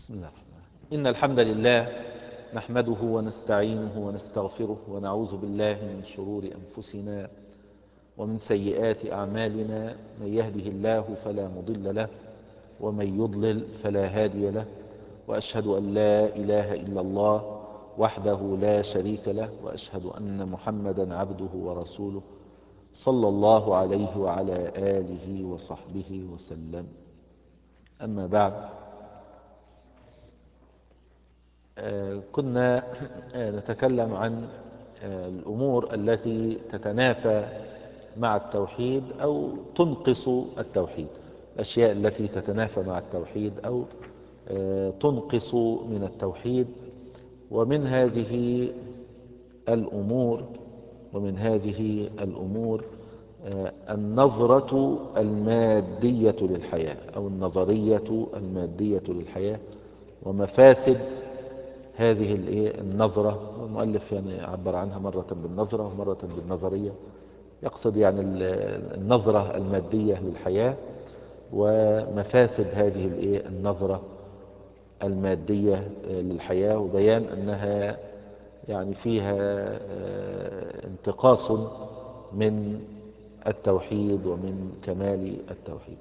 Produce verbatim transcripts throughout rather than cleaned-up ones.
بسم الله الرحمن الرحيم. إن الحمد لله نحمده ونستعينه ونستغفره ونعوذ بالله من شرور أنفسنا ومن سيئات أعمالنا. من يهده الله فلا مضل له ومن يضلل فلا هادي له، وأشهد أن لا إله إلا الله وحده لا شريك له، وأشهد أن محمدا عبده ورسوله صلى الله عليه وعلى آله وصحبه وسلم. أما بعد، كنا نتكلم عن الأمور التي تتنافى مع التوحيد أو تنقص التوحيد، الأشياء التي تتنافى مع التوحيد أو تنقص من التوحيد. ومن هذه الأمور ومن هذه الأمور النظرة المادية للحياة أو النظرية المادية للحياة ومفاسد هذه النظرة. المؤلف يعني عبر عنها مرة بالنظرة ومرة بالنظرية، يقصد يعني النظرة المادية للحياة ومفاسد هذه النظرة المادية للحياة، وبيان أنها يعني فيها انتقاص من التوحيد ومن كمال التوحيد.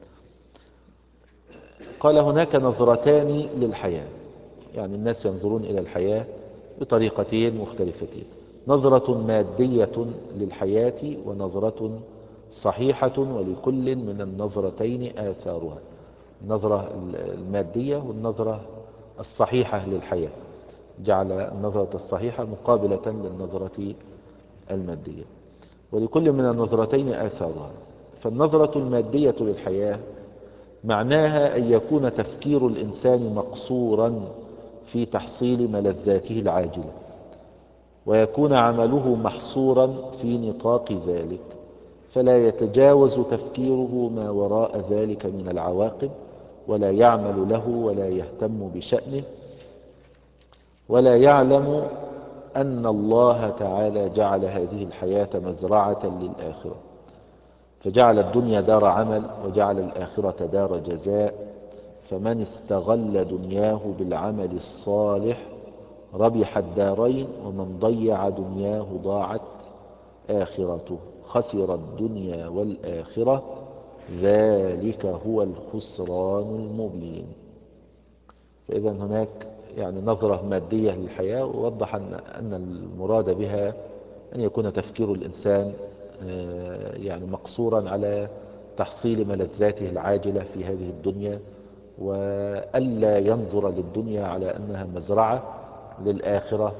قال هناك نظرتان للحياة، يعني الناس ينظرون إلى الحياة بطريقتين مختلفتين: نظرة مادية للحياة ونظرة صحيحة، ولكل من النظرتين آثارها. النظرة المادية والنظرة الصحيحة للحياة، جعل النظرة الصحيحة مقابلة للنظرة المادية، ولكل من النظرتين آثارها. فالنظرة المادية للحياة معناها أن يكون تفكير الإنسان مقصورا في تحصيل ملذاته العاجلة، ويكون عمله محصورا في نطاق ذلك، فلا يتجاوز تفكيره ما وراء ذلك من العواقب، ولا يعمل له ولا يهتم بشأنه، ولا يعلم أن الله تعالى جعل هذه الحياة مزرعة للآخرة، فجعل الدنيا دار عمل وجعل الآخرة دار جزاء. فمن استغل دنياه بالعمل الصالح ربح الدارين، ومن ضيع دنياه ضاعت آخرته، خسر الدنيا والآخرة، ذلك هو الخسران المبين. فإذا هناك يعني نظرة مادية للحياة، ووضح أن المراد بها أن يكون تفكير الإنسان يعني مقصورا على تحصيل ملذاته العاجلة في هذه الدنيا، وألا ينظر للدنيا على أنها مزرعة للآخرة،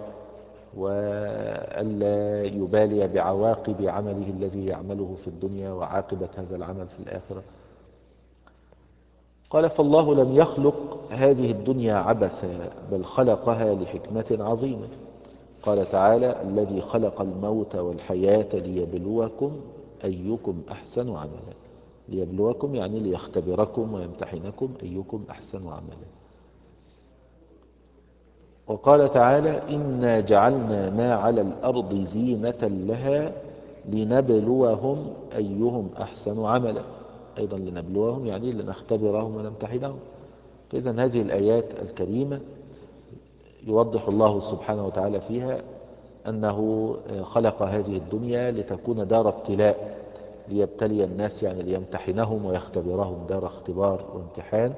وألا يبالي بعواقب عمله الذي يعمله في الدنيا وعاقبة هذا العمل في الآخرة. قال: فالله لم يخلق هذه الدنيا عبثا، بل خلقها لحكمة عظيمة. قال تعالى: الذي خلق الموت والحياة ليبلوكم أيكم أحسن عملا. ليبلوكم يعني ليختبركم ويمتحنكم أيكم أحسن عملا. وقال تعالى: إنا جعلنا ما على الأرض زينة لها لنبلوهم أيهم أحسن عملا. أيضا لنبلوهم يعني لنختبرهم ونمتحنهم. فإذا هذه الآيات الكريمة يوضح الله سبحانه وتعالى فيها أنه خلق هذه الدنيا لتكون دار ابتلاء، ليبتلي الناس يعني ليمتحنهم ويختبرهم، دار اختبار وامتحان،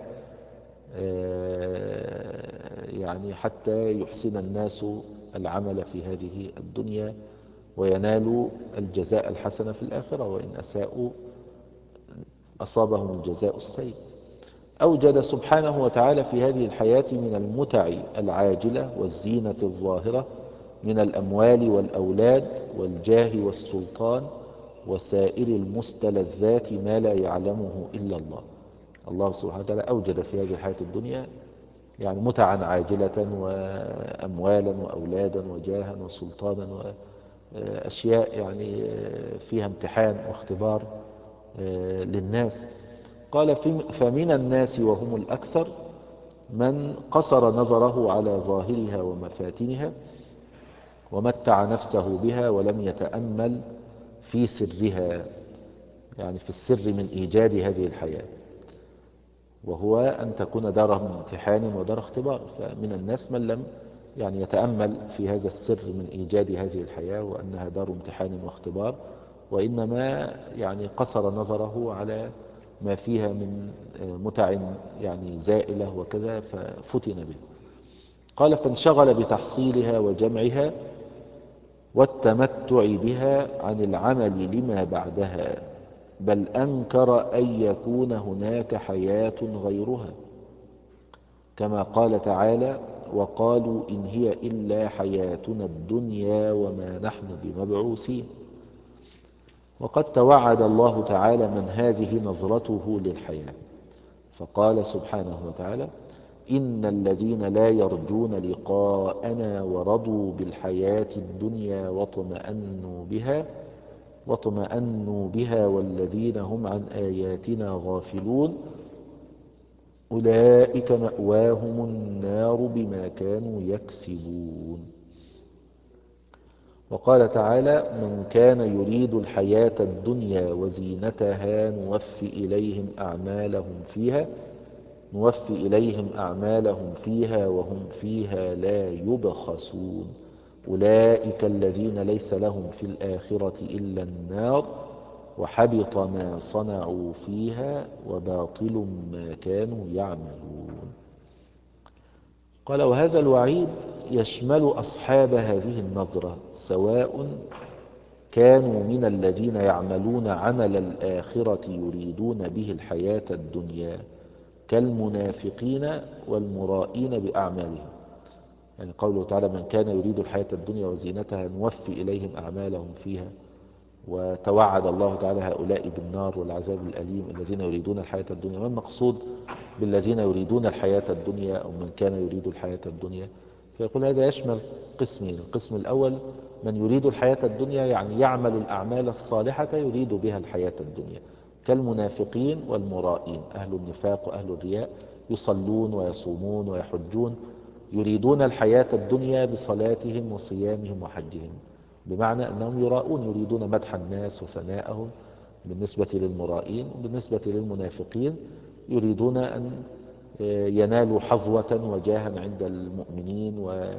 يعني حتى يحسن الناس العمل في هذه الدنيا وينالوا الجزاء الحسن في الآخرة، وإن أساءوا أصابهم الجزاء السيء. أوجد سبحانه وتعالى في هذه الحياة من المتع العاجلة والزينة الظاهرة، من الأموال والأولاد والجاه والسلطان وسائر المستلذات ما لا يعلمه إلا الله. الله سبحانه وتعالى أوجد في هذه الحياة الدنيا يعني متعا عاجلة وأموالا وأولادا وجاها وسلطانا وأشياء يعني فيها امتحان واختبار للناس. قال: فمن الناس وهم الأكثر من قصر نظره على ظاهرها ومفاتنها ومتع نفسه بها ولم يتأمل في سرها، يعني في السر من إيجاد هذه الحياة. وهو أن تكون دار امتحان ودار اختبار. فمن الناس من لم يعني يتأمل في هذا السر من إيجاد هذه الحياة وأنها دار امتحان واختبار، وإنما يعني قصر نظره على ما فيها من متع يعني زائلة وكذا ففتن به. قال: فانشغل بتحصيلها وجمعها والتمتع بها عن العمل لما بعدها، بل أنكر أن يكون هناك حياة غيرها، كما قال تعالى: وقالوا إن هي إلا حياتنا الدنيا وما نحن بمبعوثين. وقد توعد الله تعالى من هذه نظرته للحياة، فقال سبحانه وتعالى: إن الذين لا يرجون لقاءنا ورضوا بالحياة الدنيا واطمأنوا بها واطمأنوا بها والذين هم عن آياتنا غافلون أولئك مأواهم النار بما كانوا يكسبون. وقال تعالى: من كان يريد الحياة الدنيا وزينتها نوفي إليهم أعمالهم فيها نوفي إليهم أعمالهم فيها وهم فيها لا يبخسون أولئك الذين ليس لهم في الآخرة إلا النار وحبط ما صنعوا فيها وباطل ما كانوا يعملون. قال: وهذا الوعيد يشمل أصحاب هذه النظرة، سواء كانوا من الذين يعملون عمل الآخرة يريدون به الحياة الدنيا كالمنافقين والمرائين بأعمالهم. يعني قوله تعالى: من كان يريد الحياة الدنيا وزينتها نوفي إليهم أعمالهم فيها، وتوعد الله تعالى هؤلاء بالنار والعذاب الأليم الذين يريدون الحياة الدنيا. ما المقصود بالذين يريدون الحياة الدنيا أو من كان يريد الحياة الدنيا؟ فيقول هذا يشمل قسمين: القسم الأول من يريد الحياة الدنيا يعني يعمل الأعمال الصالحة يريد بها الحياة الدنيا، كالمنافقين والمرائين، أهل النفاق وأهل الرياء، يصلون ويصومون ويحجون، يريدون الحياة الدنيا بصلاتهم وصيامهم وحجهم، بمعنى أنهم يراؤون، يريدون مدح الناس وثناءهم بالنسبة للمرائين. وبالنسبة للمنافقين يريدون أن ينالوا حظوة وجاها عند المؤمنين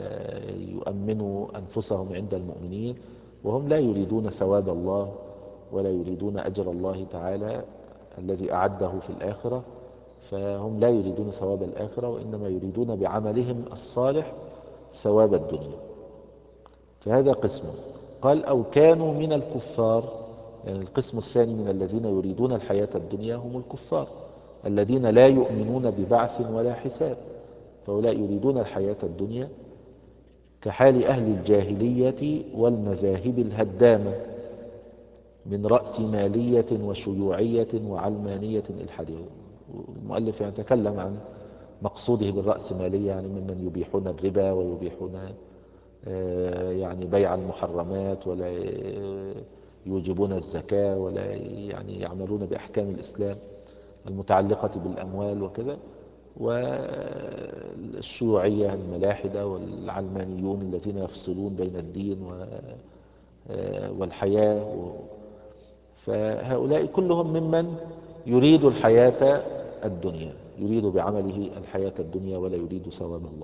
ويؤمنوا أنفسهم عند المؤمنين، وهم لا يريدون ثواب الله ولا يريدون أجر الله تعالى الذي أعده في الآخرة. فهم لا يريدون ثواب الآخرة وإنما يريدون بعملهم الصالح ثواب الدنيا. فهذا قسم. قال: أو كانوا من الكفار، يعني القسم الثاني من الذين يريدون الحياة الدنيا هم الكفار الذين لا يؤمنون ببعث ولا حساب، فهؤلاء يريدون الحياة الدنيا كحال أهل الجاهلية والمذاهب الهدامة من رأسمالية وشيوعية وعلمانية إلحادية. المؤلف يعني تكلم عن مقصوده بالرأسمالية، يعني ممن يبيحون الربا ويبيحون يعني بيع المحرمات ولا يوجبون الزكاة ولا يعني يعملون بأحكام الإسلام المتعلقة بالأموال وكذا، والشيوعية الملاحدة والعلمانيون الذين يفصلون بين الدين والحياة. فهؤلاء كلهم ممن يريد الحياة الدنيا، يريد بعمله الحياة الدنيا ولا يريد ثواب الله.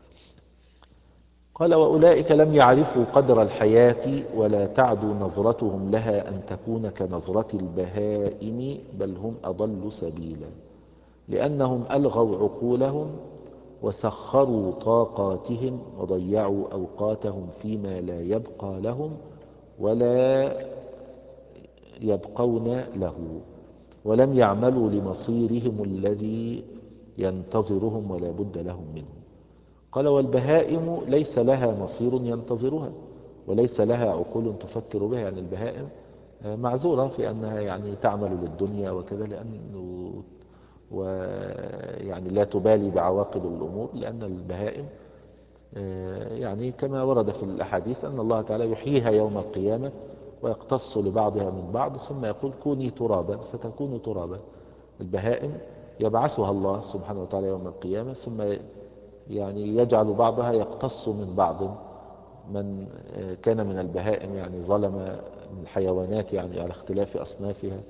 قال: وأولئك لم يعرفوا قدر الحياة ولا تعدو نظرتهم لها أن تكون كنظرة البهائم، بل هم أضل سبيلا، لأنهم ألغوا عقولهم وسخروا طاقاتهم وضيعوا أوقاتهم فيما لا يبقى لهم ولا يبقون له، ولم يعملوا لمصيرهم الذي ينتظرهم ولا بد لهم منه. قال: والبهائم ليس لها مصير ينتظرها وليس لها عقول تفكر بها. يعني البهائم معذورة في أنها يعني تعمل للدنيا وكذا، لأنه ويعني لا تبالي بعواقب الأمور، لأن البهائم يعني كما ورد في الأحاديث أن الله تعالى يحييها يوم القيامة ويقتص لبعضها من بعض ثم يقول كوني ترابا فتكون ترابا. البهائم يبعثها الله سبحانه وتعالى يوم القيامة ثم يعني يجعل بعضها يقتص من بعض. من كان من البهائم يعني ظلم من الحيوانات يعني على اختلاف أصنافها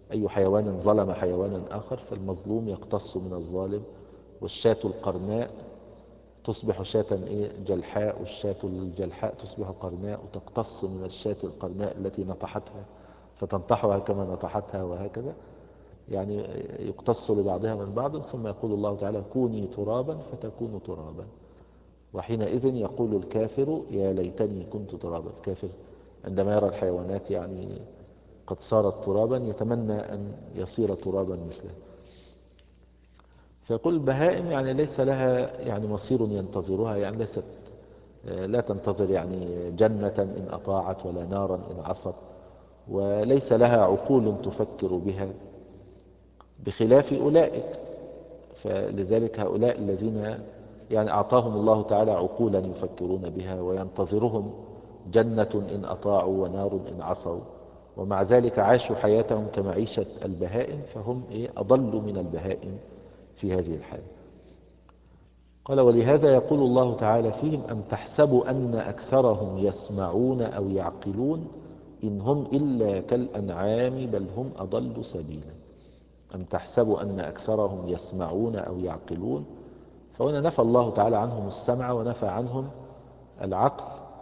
أي حيوان ظلم حيوانا آخر فالمظلوم يقتص من الظالم، والشاة القرناء تصبح شاة إيه جلحاء، والشاة الجلحاء تصبح قرناء وتقتص من الشاة القرناء التي نطحتها فتنطحها كما نطحتها، وهكذا يعني يقتص لبعضها من بعض. ثم يقول الله تعالى كوني ترابا فتكون ترابا، وحينئذ يقول الكافر يا ليتني كنت ترابا. الكافر عندما يرى الحيوانات يعني قد صارت ترابا يتمنى أن يصير ترابا مثله. فيقول البهائم يعني ليس لها يعني مصير ينتظرها، يعني ليست لا تنتظر يعني جنة إن أطاعت ولا نارا إن عصت، وليس لها عقول تفكر بها بخلاف أولئك. فلذلك هؤلاء الذين يعني أعطاهم الله تعالى عقولا يفكرون بها وينتظرهم جنة إن أطاعوا ونار إن عصوا، ومع ذلك عاشوا حياتهم كمعيشة البهائم، فهم إيه أضل من البهائم في هذه الحالة. قال ولهذا يقول الله تعالى فيهم أم تحسب أن أكثرهم يسمعون أو يعقلون إن هم إلا كالأنعام بل هم أضل سبيلا. أم تحسب أن أكثرهم يسمعون أو يعقلون، فهنا نفى الله تعالى عنهم السمع ونفى عنهم العقل،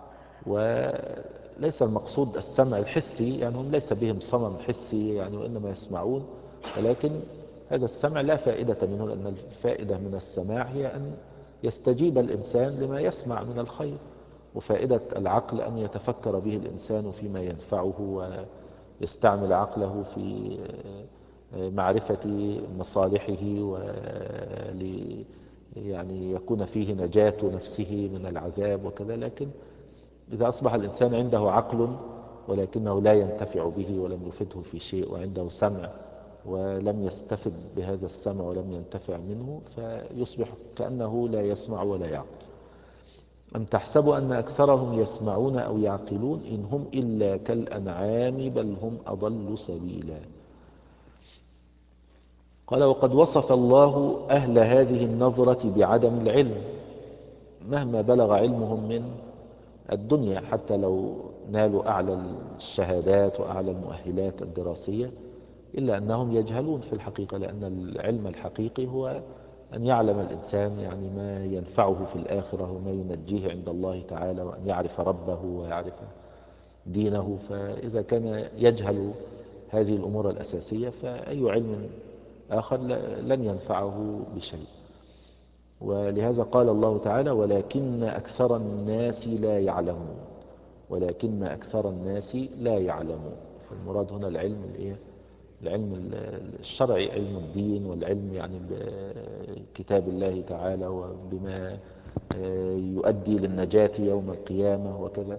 وليس المقصود السمع الحسي، يعني هم ليس بهم صمم حسي يعني وإنما يسمعون، ولكن هذا السمع لا فائدة منه، لأن الفائدة من السماع هي أن يستجيب الإنسان لما يسمع من الخير، وفائدة العقل أن يتفكر به الإنسان فيما ينفعه ويستعمل عقله في معرفة مصالحه ولي يعني يكون فيه نجاة نفسه من العذاب وكذا. لكن إذا أصبح الإنسان عنده عقل ولكنه لا ينتفع به ولم يفده في شيء، وعنده سمع ولم يستفد بهذا السمع ولم ينتفع منه، فيصبح كأنه لا يسمع ولا يعقل. أم تحسب أن أكثرهم يسمعون أو يعقلون إن هم إلا كالأنعام بل هم أضل سبيلا. قال وقد وصف الله أهل هذه النظرة بعدم العلم مهما بلغ علمهم من الدنيا، حتى لو نالوا أعلى الشهادات وأعلى المؤهلات الدراسية، إلا أنهم يجهلون في الحقيقة، لأن العلم الحقيقي هو أن يعلم الإنسان يعني ما ينفعه في الآخرة وما ينجيه عند الله تعالى، وأن يعرف ربه ويعرف دينه. فإذا كان يجهل هذه الأمور الأساسية فأي علم آخر لن ينفعه بشيء. ولهذا قال الله تعالى ولكن أكثر الناس لا يعلمون، ولكن أكثر الناس لا يعلمون. فالمراد هنا العلم الإيه؟ العلم الشرعي، علم الدين، والعلم يعني بكتاب الله تعالى وبما يؤدي للنجاة يوم القيامة وكذا.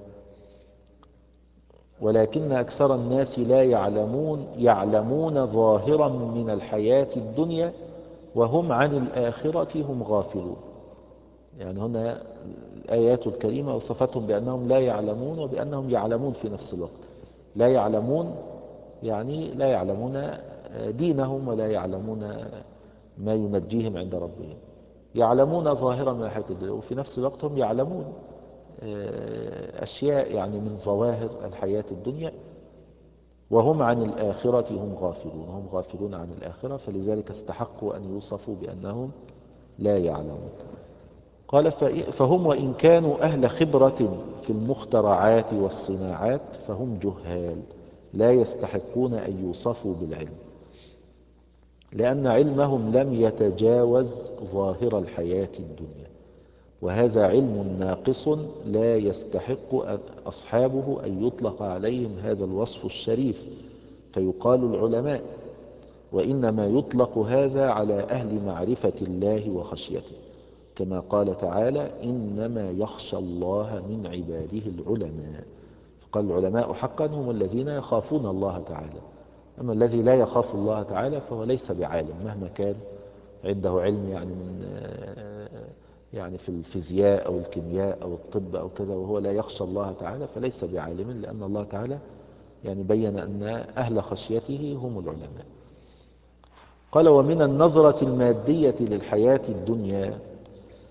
ولكن أكثر الناس لا يعلمون يعلمون ظاهرا من الحياة الدنيا وهم عن الآخرة هم غافلون. يعني هنا الآيات الكريمة وصفتهم بأنهم لا يعلمون وبأنهم يعلمون في نفس الوقت. لا يعلمون يعني لا يعلمون دينهم ولا يعلمون ما ينجيهم عند ربهم، يعلمون ظاهرا من الحياة الدنيا، وفي نفس الوقت هم يعلمون أشياء يعني من ظواهر الحياة الدنيا، وهم عن الآخرة هم غافلون، هم غافلون عن الآخرة، فلذلك استحقوا أن يوصفوا بأنهم لا يعلمون. قال فهم وإن كانوا أهل خبرة في المخترعات والصناعات فهم جهال لا يستحقون أن يوصفوا بالعلم، لأن علمهم لم يتجاوز ظاهر الحياة الدنيا، وهذا علم ناقص لا يستحق أصحابه أن يطلق عليهم هذا الوصف الشريف فيقال العلماء، وإنما يطلق هذا على أهل معرفة الله وخشيته، كما قال تعالى إنما يخشى الله من عباده العلماء. فقال العلماء حقا هم الذين يخافون الله تعالى، أما الذي لا يخاف الله تعالى فهو ليس بعالم مهما كان عنده علم يعني من يعني في الفيزياء أو الكيمياء أو الطب أو كذا، وهو لا يخشى الله تعالى فليس بعالم، لأن الله تعالى يعني بين أن أهل خشيته هم العلماء. قال ومن النظرة المادية للحياة الدنيا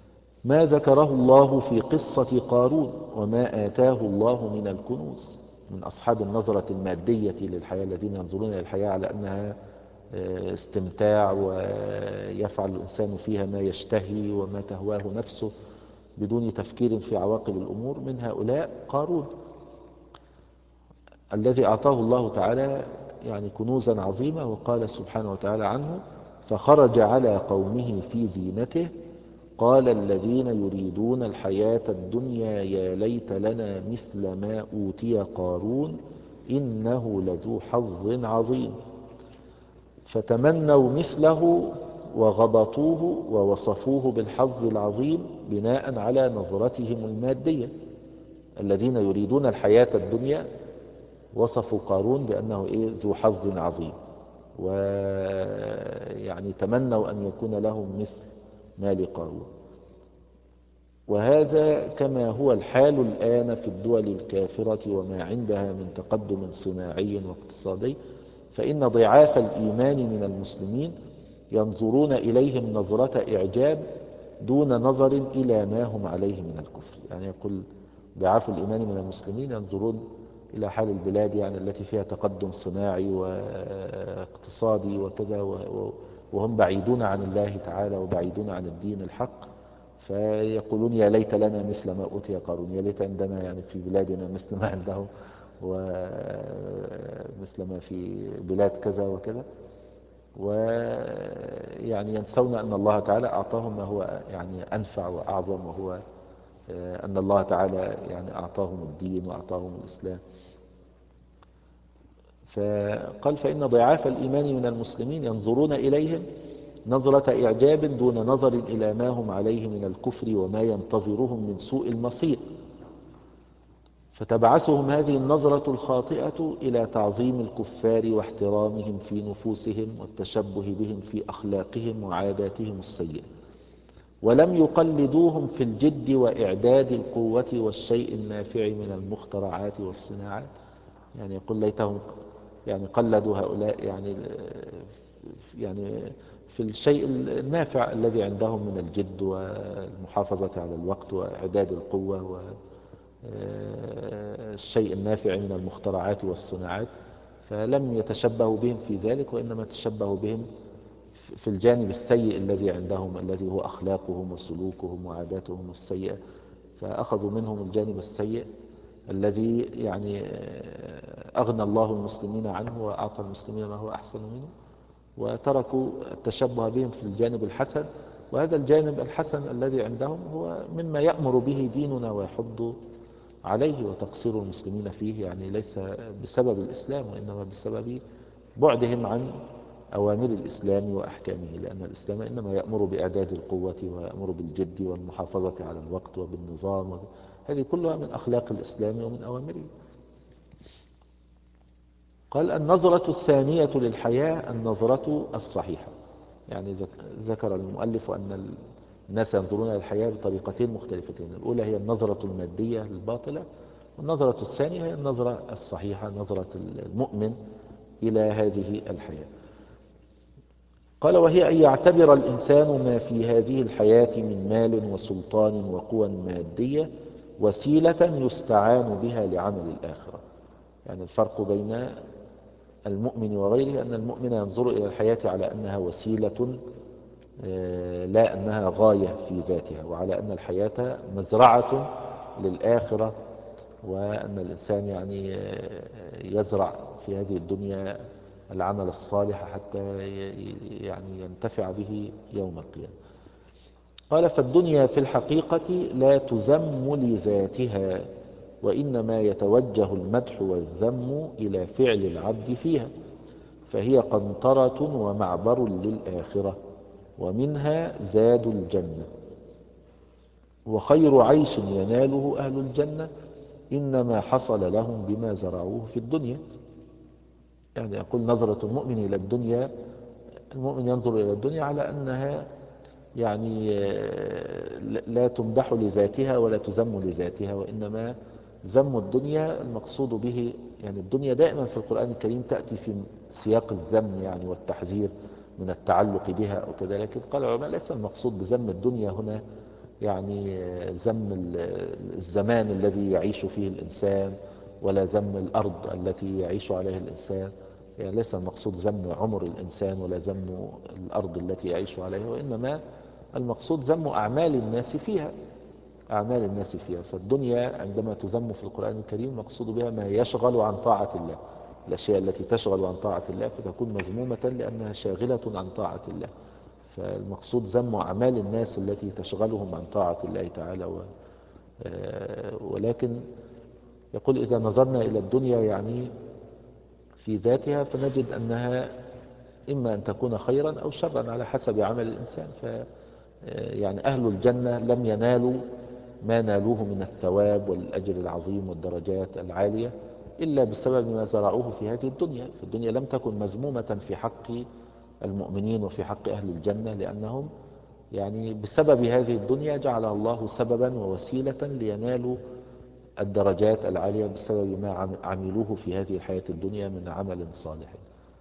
ما ذكره الله في قصة قارون وما آتاه الله من الكنوز. من أصحاب النظرة المادية للحياة، الذين ينظرون إلى الحياة على أنها استمتاع ويفعل الإنسان فيها ما يشتهي وما تهواه نفسه بدون تفكير في عواقب الأمور. من هؤلاء قارون الذي أعطاه الله تعالى يعني كنوزا عظيمة، وقال سبحانه وتعالى عنه: فخرج على قومه في زينته قال الذين يريدون الحياة الدنيا يا ليت لنا مثل ما أوتي قارون إنه لذو حظ عظيم. فتمنوا مثله وغبطوه ووصفوه بالحظ العظيم بناء على نظرتهم المادية. الذين يريدون الحياة الدنيا وصفوا قارون بأنه إيه؟ ذو حظ عظيم، ويعني تمنوا أن يكون لهم مثل ما لقارون. وهذا كما هو الحال الآن في الدول الكافرة وما عندها من تقدم صناعي واقتصادي، فإن ضعاف الإيمان من المسلمين ينظرون إليهم نظرة إعجاب دون نظر إلى ما هم عليه من الكفر. يعني يقول ضعاف الإيمان من المسلمين ينظرون إلى حال البلاد يعني التي فيها تقدم صناعي واقتصادي وكذا، وهم بعيدون عن الله تعالى وبعيدون عن الدين الحق، فيقولون يا ليت لنا مثل ما أوتي قارون، يا ليت عندنا يعني في بلادنا مثل ما عندهم ومثل ما في بلاد كذا وكذا. ويعني ينسون أن الله تعالى أعطاهم ما هو يعني أنفع وأعظم، وهو أن الله تعالى يعني أعطاهم الدين وأعطاهم الإسلام. فقال فإن ضعاف الإيمان من المسلمين ينظرون إليهم نظرة إعجاب دون نظر إلى ما هم عليه من الكفر وما ينتظرهم من سوء المصير، فتبعثهم هذه النظرة الخاطئة إلى تعظيم الكفار واحترامهم في نفوسهم والتشبه بهم في أخلاقهم وعاداتهم السيئة، ولم يقلدوهم في الجد وإعداد القوة والشيء النافع من المخترعات والصناعات. يعني يقول ليتهم يعني قلدوا هؤلاء يعني يعني في الشيء النافع الذي عندهم من الجد والمحافظة على الوقت وإعداد القوة والشيء النافع من المخترعات والصناعات، فلم يتشبهوا بهم في ذلك، وإنما تشبهوا بهم في الجانب السيء الذي عندهم، الذي هو أخلاقهم وسلوكهم وعاداتهم السيئة، فأخذوا منهم الجانب السيء الذي يعني أغنى الله المسلمين عنه وأعطى المسلمين ما هو أحسن منه، وتركوا التشبه بهم في الجانب الحسن. وهذا الجانب الحسن الذي عندهم هو مما يأمر به ديننا ويحض عليه، وتقصير المسلمين فيه يعني ليس بسبب الإسلام، وإنما بسبب بعدهم عن أوامر الإسلام وأحكامه، لأن الإسلام إنما يأمر بإعداد القوة ويأمر بالجد والمحافظة على الوقت وبالنظام، هذه كلها من أخلاق الإسلام ومن أوامره. قال النظرة الثانية للحياة النظرة الصحيحة. يعني ذكر المؤلف أن الناس ينظرون إلى الحياة بطريقتين مختلفتين، الأولى هي النظرة المادية الباطلة، والنظرة الثانية هي النظرة الصحيحة، نظرة المؤمن إلى هذه الحياة. قال وهي أن يعتبر الإنسان ما في هذه الحياة من مال وسلطان وقوى مادية وسيلة يستعان بها لعمل الآخرة. يعني الفرق بين المؤمن وغيره أن المؤمن ينظر إلى الحياة على أنها وسيلة لا أنها غاية في ذاتها، وعلى أن الحياة مزرعة للآخرة، وأن الإنسان يعني يزرع في هذه الدنيا العمل الصالح حتى يعني ينتفع به يوم القيامة. قال فالدنيا في الحقيقة لا تذم لذاتها، وإنما يتوجه المدح والذم إلى فعل العبد فيها، فهي قنطرة ومعبر للآخرة، ومنها زاد الجنة، وخير عيش يناله أهل الجنة إنما حصل لهم بما زرعوه في الدنيا. يعني يقول نظرة المؤمن إلى الدنيا، المؤمن ينظر إلى الدنيا على أنها يعني لا تمدح لذاتها ولا تذم لذاتها، وإنما ذم الدنيا المقصود به يعني الدنيا دائما في القرآن الكريم تأتي في سياق الذم يعني والتحذير من التعلق بها أو كذا، لكن قال العلماء ليس المقصود بذم الدنيا هنا يعني ذم الزمان الذي يعيش فيه الإنسان ولا ذم الأرض التي يعيش عليها الإنسان. يعني ليس المقصود ذم عمر الإنسان ولا ذم الأرض التي يعيش عليها، وإنما المقصود ذم أعمال الناس فيها، أعمال الناس فيها. فالدنيا عندما تذم في القرآن الكريم مقصود بها ما يشغل عن طاعة الله، الأشياء التي تشغل عن طاعة الله فتكون مذمومة لأنها شاغلة عن طاعة الله. فالمقصود ذم أعمال الناس التي تشغلهم عن طاعة الله تعالى. و... ولكن يقول إذا نظرنا إلى الدنيا يعني في ذاتها فنجد أنها إما أن تكون خيرا أو شرا على حسب عمل الإنسان. ف يعني أهل الجنة لم ينالوا ما نالوه من الثواب والأجر العظيم والدرجات العالية إلا بسبب ما زرعوه في هذه الدنيا. في الدنيا لم تكن مذمومة في حق المؤمنين وفي حق أهل الجنة، لأنهم يعني بسبب هذه الدنيا جعل الله سببا ووسيلة لينالوا الدرجات العالية بسبب ما عملوه في هذه الحياة الدنيا من عمل صالح.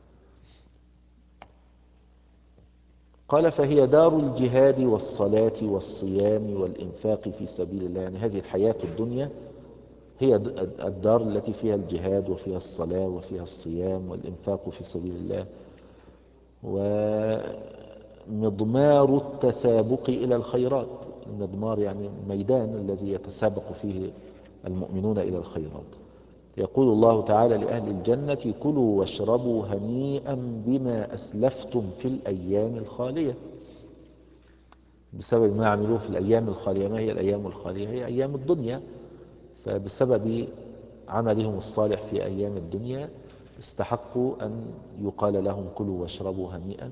قال فهي دار الجهاد والصلاة والصيام والإنفاق في سبيل الله. يعني هذه الحياة الدنيا هي الدار التي فيها الجهاد وفيها الصلاة وفيها الصيام والإنفاق في سبيل الله، ومضمار التسابق إلى الخيرات. المضمار يعني الميدان الذي يتسابق فيه المؤمنون إلى الخيرات. يقول الله تعالى لأهل الجنة كلوا واشربوا هنيئا بما أسلفتم في الأيام الخالية، بسبب ما عملوه في الأيام الخالية. ما هي الأيام الخالية؟ هي أيام الدنيا. فبسبب عملهم الصالح في أيام الدنيا استحقوا أن يقال لهم كلوا واشربوا هنيئا.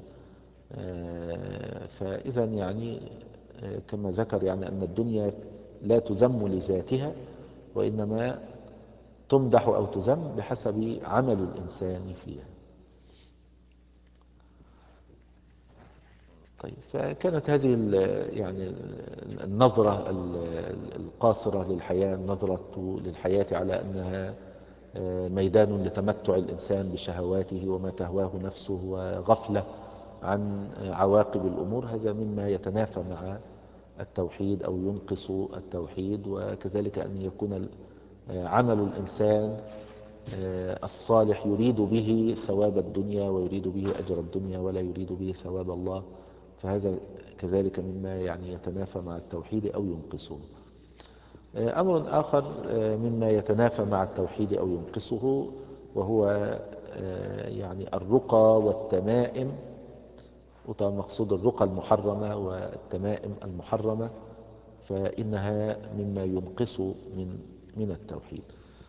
فإذا يعني كما ذكر يعني أن الدنيا لا تذم لذاتها، وإنما تمدح أو تذم بحسب عمل الإنسان فيها. طيب، فكانت هذه يعني النظرة القاصرة للحياة، النظرة للحياة على أنها ميدان لتمتع الإنسان بشهواته وما تهواه نفسه وغفلة عن عواقب الأمور، هذا مما يتنافى مع التوحيد أو ينقص التوحيد. وكذلك أن يكون عمل الإنسان الصالح يريد به ثواب الدنيا ويريد به أجر الدنيا ولا يريد به ثواب الله، فهذا كذلك مما يعني يتنافى مع التوحيد أو ينقصه. أمر آخر مما يتنافى مع التوحيد أو ينقصه وهو يعني الرقى والتمائم. وطبعا مقصود الرقى المحرمة والتمائم المحرمة، فإنها مما ينقص من من التوحيد.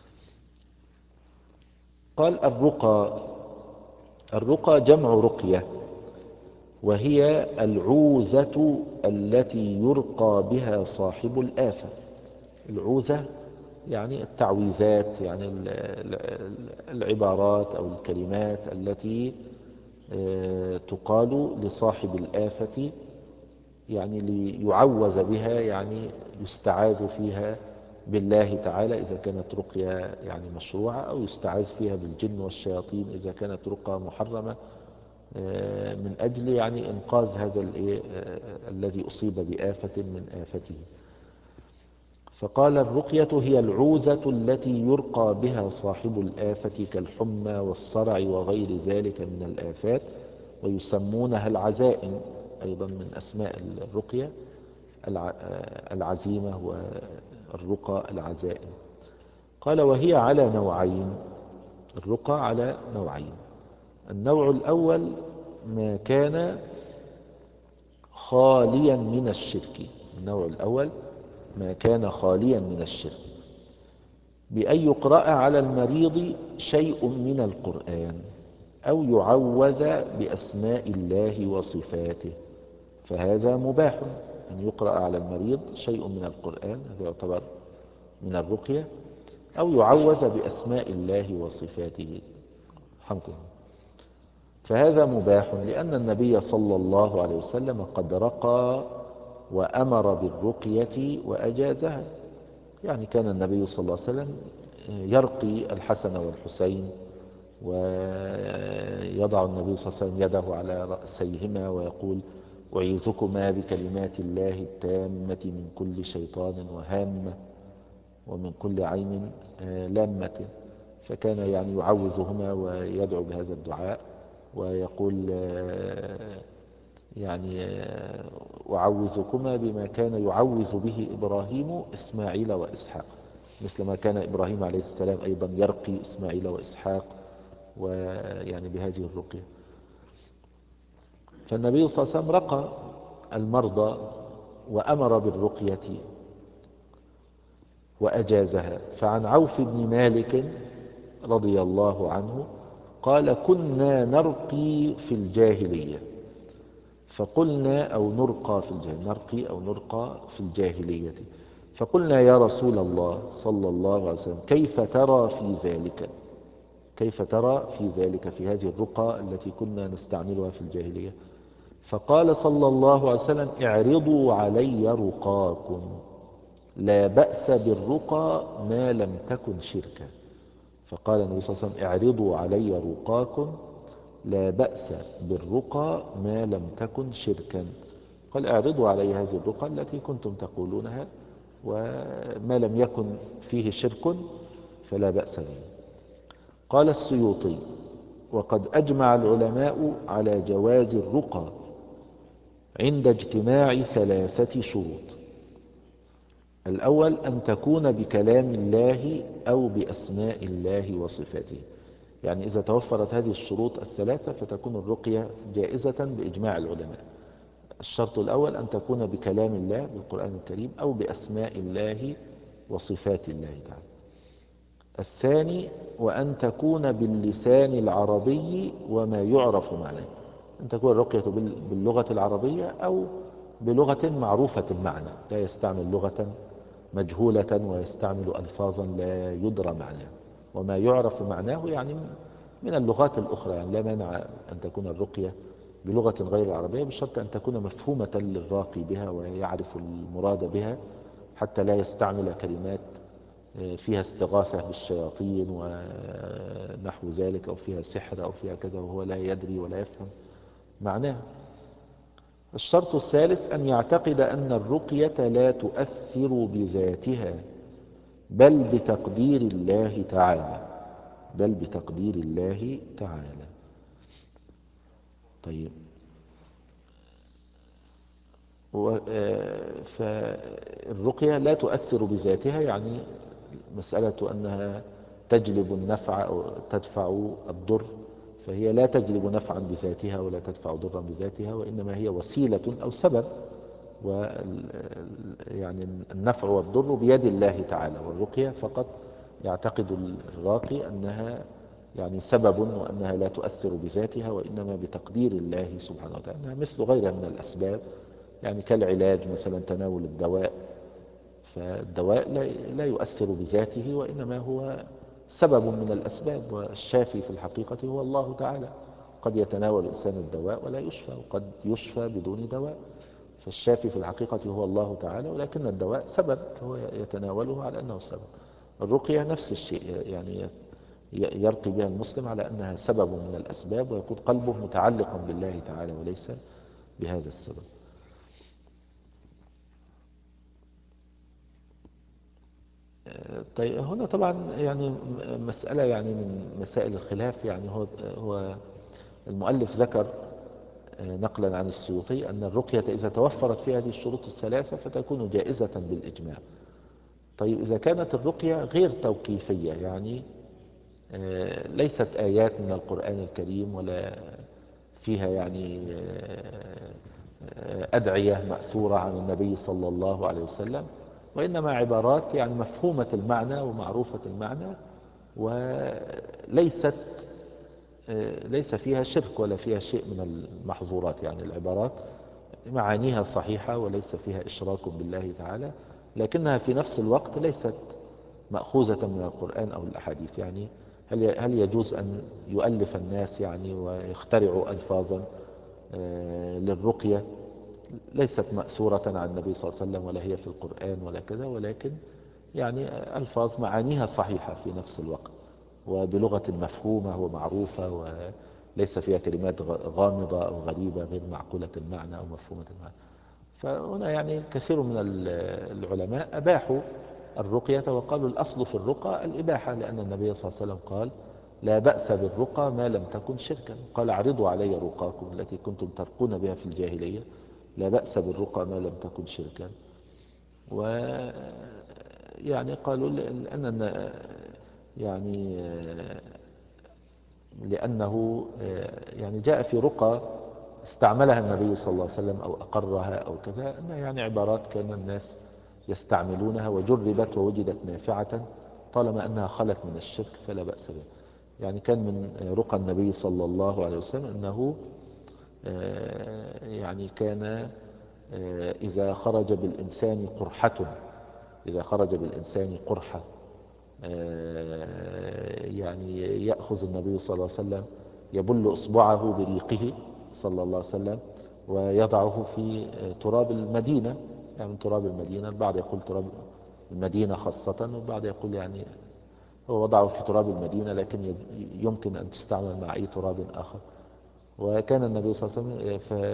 قال الرقى، الرقى جمع رقية، وهي العوزة التي يرقى بها صاحب الآفة. العوزة يعني التعويذات، يعني العبارات أو الكلمات التي تقال لصاحب الآفة، يعني ليعوذ بها، يعني يستعاذ فيها بالله تعالى إذا كانت رقية يعني مشروعة، أو يستعاذ فيها بالجن والشياطين إذا كانت رقى محرمة، من أجل يعني إنقاذ هذا الذي أصيب بآفة من آفته. فقال الرقية هي العوزة التي يرقى بها صاحب الآفة كالحمى والصرع وغير ذلك من الآفات، ويسمونها العزائم. أيضا من أسماء الرقية العزيمة والرقى العزائم. قال وهي على نوعين، الرقى على نوعين. النوع الأول ما كان خاليا من الشرك، النوع الأول ما كان خاليا من الشرك، بأن يقرأ على المريض شيء من القرآن أو يعوذ بأسماء الله وصفاته، فهذا مباح أن يقرأ على المريض شيء من القرآن، هذا يعتبر من الرقية، أو يعوذ بأسماء الله وصفاته، حمكم. فهذا مباح لأن النبي صلى الله عليه وسلم قد رقى وأمر بالرقية وأجازها. يعني كان النبي صلى الله عليه وسلم يرقي الحسن والحسين، ويضع النبي صلى الله عليه وسلم يده على رأسيهما ويقول أعيذكما بكلمات الله التامة من كل شيطان وهامة. ومن كل عين لامة. فكان يعني يعوذهما ويدعو بهذا الدعاء ويقول يعني أعوذكما بما كان يعوذ به إبراهيم إسماعيل وإسحاق، مثل ما كان إبراهيم عليه السلام أيضا يرقي إسماعيل وإسحاق، ويعني بهذه الرقية. فالنبي صلى الله عليه وسلم رقى المرضى وأمر بالرقية وأجازها. فعن عوف بن مالك رضي الله عنه قال: كنا نرقي في الجاهلية فقلنا أو نرقى في الجاهلية نرقي أو نرقى في الجاهلية فقلنا يا رسول الله صلى الله عليه وسلم كيف ترى في ذلك كيف ترى في ذلك في هذه الرقى التي كنا نستعملها في الجاهلية؟ فقال صلى الله عليه وسلم: اعرضوا علي رقاكم، لا بأس بالرقى ما لم تكن شركا. فقال النبي صلى الله عليه وسلم: اعرضوا علي رقاكم لا بأس بالرقى ما لم تكن شركا. قال: اعرضوا علي هذه الرقى التي كنتم تقولونها، وما لم يكن فيه شرك فلا بأس به. قال السيوطي: وقد أجمع العلماء على جواز الرقى عند اجتماع ثلاثة شروط. الأول أن تكون بكلام الله أو بأسماء الله وصفاته، يعني إذا توفرت هذه الشروط الثلاثة فتكون الرقية جائزة بإجماع العلماء. الشرط الأول أن تكون بكلام الله بالقرآن الكريم أو بأسماء الله وصفات الله تعالى. الثاني وأن تكون باللسان العربي وما يعرف معناه، أن تكون الرقية باللغة العربية أو بلغة معروفة المعنى، لا يستعمل لغة مجهولة ويستعمل ألفاظا لا يدرى معناه. وما يعرف معناه يعني من اللغات الأخرى، يعني لا مانع أن تكون الرقية بلغة غير العربية بشرط أن تكون مفهومة للراقي بها ويعرف المراد بها، حتى لا يستعمل كلمات فيها استغاثة بالشياطين ونحو ذلك، أو فيها سحر أو فيها كذا وهو لا يدري ولا يفهم معناها. الشرط الثالث أن يعتقد أن الرقية لا تؤثر بذاتها بل بتقدير الله تعالى بل بتقدير الله تعالى. طيب، فالرقية لا تؤثر بذاتها، يعني مسألة أنها تجلب النفع أو تدفع الضر، فهي لا تجلب نفعا بذاتها ولا تدفع ضرا بذاتها، وإنما هي وسيلة أو سبب، و يعني النفع والضر بيد الله تعالى. والرقية فقط يعتقد الراقي أنها يعني سبب، وأنها لا تؤثر بذاتها وإنما بتقدير الله سبحانه وتعالى، أنها مثل غيرها من الأسباب، يعني كالعلاج مثلا تناول الدواء، فالدواء لا يؤثر بذاته وإنما هو سبب من الأسباب، والشافي في الحقيقة هو الله تعالى. قد يتناول الإنسان الدواء ولا يشفى، وقد يشفى بدون دواء، فالشافي في الحقيقة هو الله تعالى، ولكن الدواء سبب هو يتناوله على أنه سبب. الرقية نفس الشيء، يعني يرقي بها المسلم على أنها سبب من الأسباب، ويكون قلبه متعلقا بالله تعالى وليس بهذا السبب. طيب، هنا طبعا يعني مسألة يعني من مسائل الخلاف، يعني هو هو المؤلف ذكر نقلا عن السيوطي أن الرقية إذا توفرت فيها هذه الشروط الثلاثة فتكون جائزة بالإجماع. طيب، إذا كانت الرقية غير توقيفية، يعني ليست آيات من القرآن الكريم ولا فيها يعني أدعية مأثورة عن النبي صلى الله عليه وسلم، وإنما عبارات يعني مفهومة المعنى ومعروفة المعنى، وليست ليس فيها شرك ولا فيها شيء من المحظورات، يعني العبارات معانيها صحيحة وليس فيها إشراك بالله تعالى، لكنها في نفس الوقت ليست مأخوذة من القرآن أو الأحاديث. يعني هل هل يجوز أن يؤلف الناس يعني ويخترعوا ألفاظا للرقية ليست مأثورة عن النبي صلى الله عليه وسلم ولا هي في القرآن ولا كذا، ولكن يعني ألفاظ معانيها صحيحة في نفس الوقت وبلغة مفهومة ومعروفة وليس فيها كلمات غامضة أو غريبة غير معقولة المعنى أو مفهومة المعنى. فهنا يعني كثير من العلماء أباحوا الرقية، وقالوا الأصل في الرقى الإباحة، لأن النبي صلى الله عليه وسلم قال لا بأس بالرقى ما لم تكن شركا، قال اعرضوا علي رقاكم التي كنتم ترقون بها في الجاهلية، لا بأس بالرقى ما لم تكن شركا. و يعني قالوا لأن يعني لأنه يعني جاء في رقى استعملها النبي صلى الله عليه وسلم أو أقرها أو كذا، أنها يعني عبارات كان الناس يستعملونها وجربت ووجدت نافعة طالما أنها خلت من الشرك فلا بأس بها. يعني كان من رقى النبي صلى الله عليه وسلم أنه يعني كان إذا خرج بالإنسان قرحة إذا خرج بالإنسان قرحة يعني يأخذ النبي صلى الله عليه وسلم يبل إصبعه بريقه صلى الله عليه وسلم ويضعه في تراب المدينة، يعني تراب المدينة، البعض يقول تراب المدينة خاصة، والبعض يقول يعني هو وضعه في تراب المدينة لكن يمكن أن تستعمل مع أي تراب آخر. وكان النبي صلى الله عليه وسلم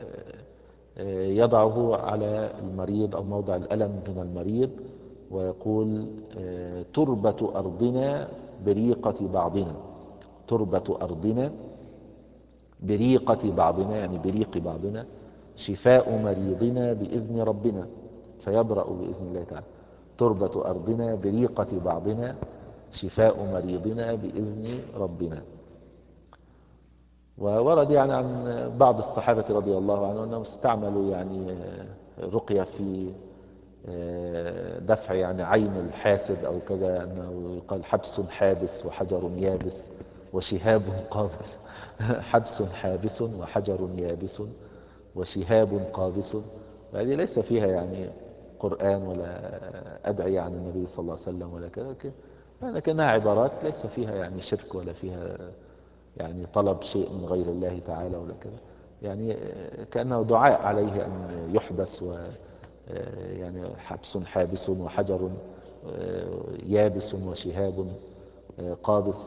يضعه على المريض أو موضع الألم من المريض ويقول تربة أرضنا بريقة بعضنا، تربة أرضنا بريقة بعضنا، يعني بريق بعضنا، شفاء مريضنا بإذن ربنا فيبرأ بإذن الله تعالى. تربة أرضنا بريقة بعضنا شفاء مريضنا بإذن ربنا. وورد يعني عن بعض الصحابة رضي الله عنهم أنهم استعملوا يعني رقية في دفع يعني عين الحاسد أو كذا، أنه يقال حبس حابس وحجر يابس وشهاب قابس حبس حابس وحجر يابس وشهاب قابس. هذه ليس فيها يعني قرآن ولا أدعية عن النبي صلى الله عليه وسلم ولا كذا، لكنها عبارات ليس فيها يعني شرك ولا فيها يعني طلب شيء من غير الله تعالى ولا كذا، يعني كأنه دعاء عليه أن يحبس، و يعني حبس حابس وحجر يابس وشهاب قابس.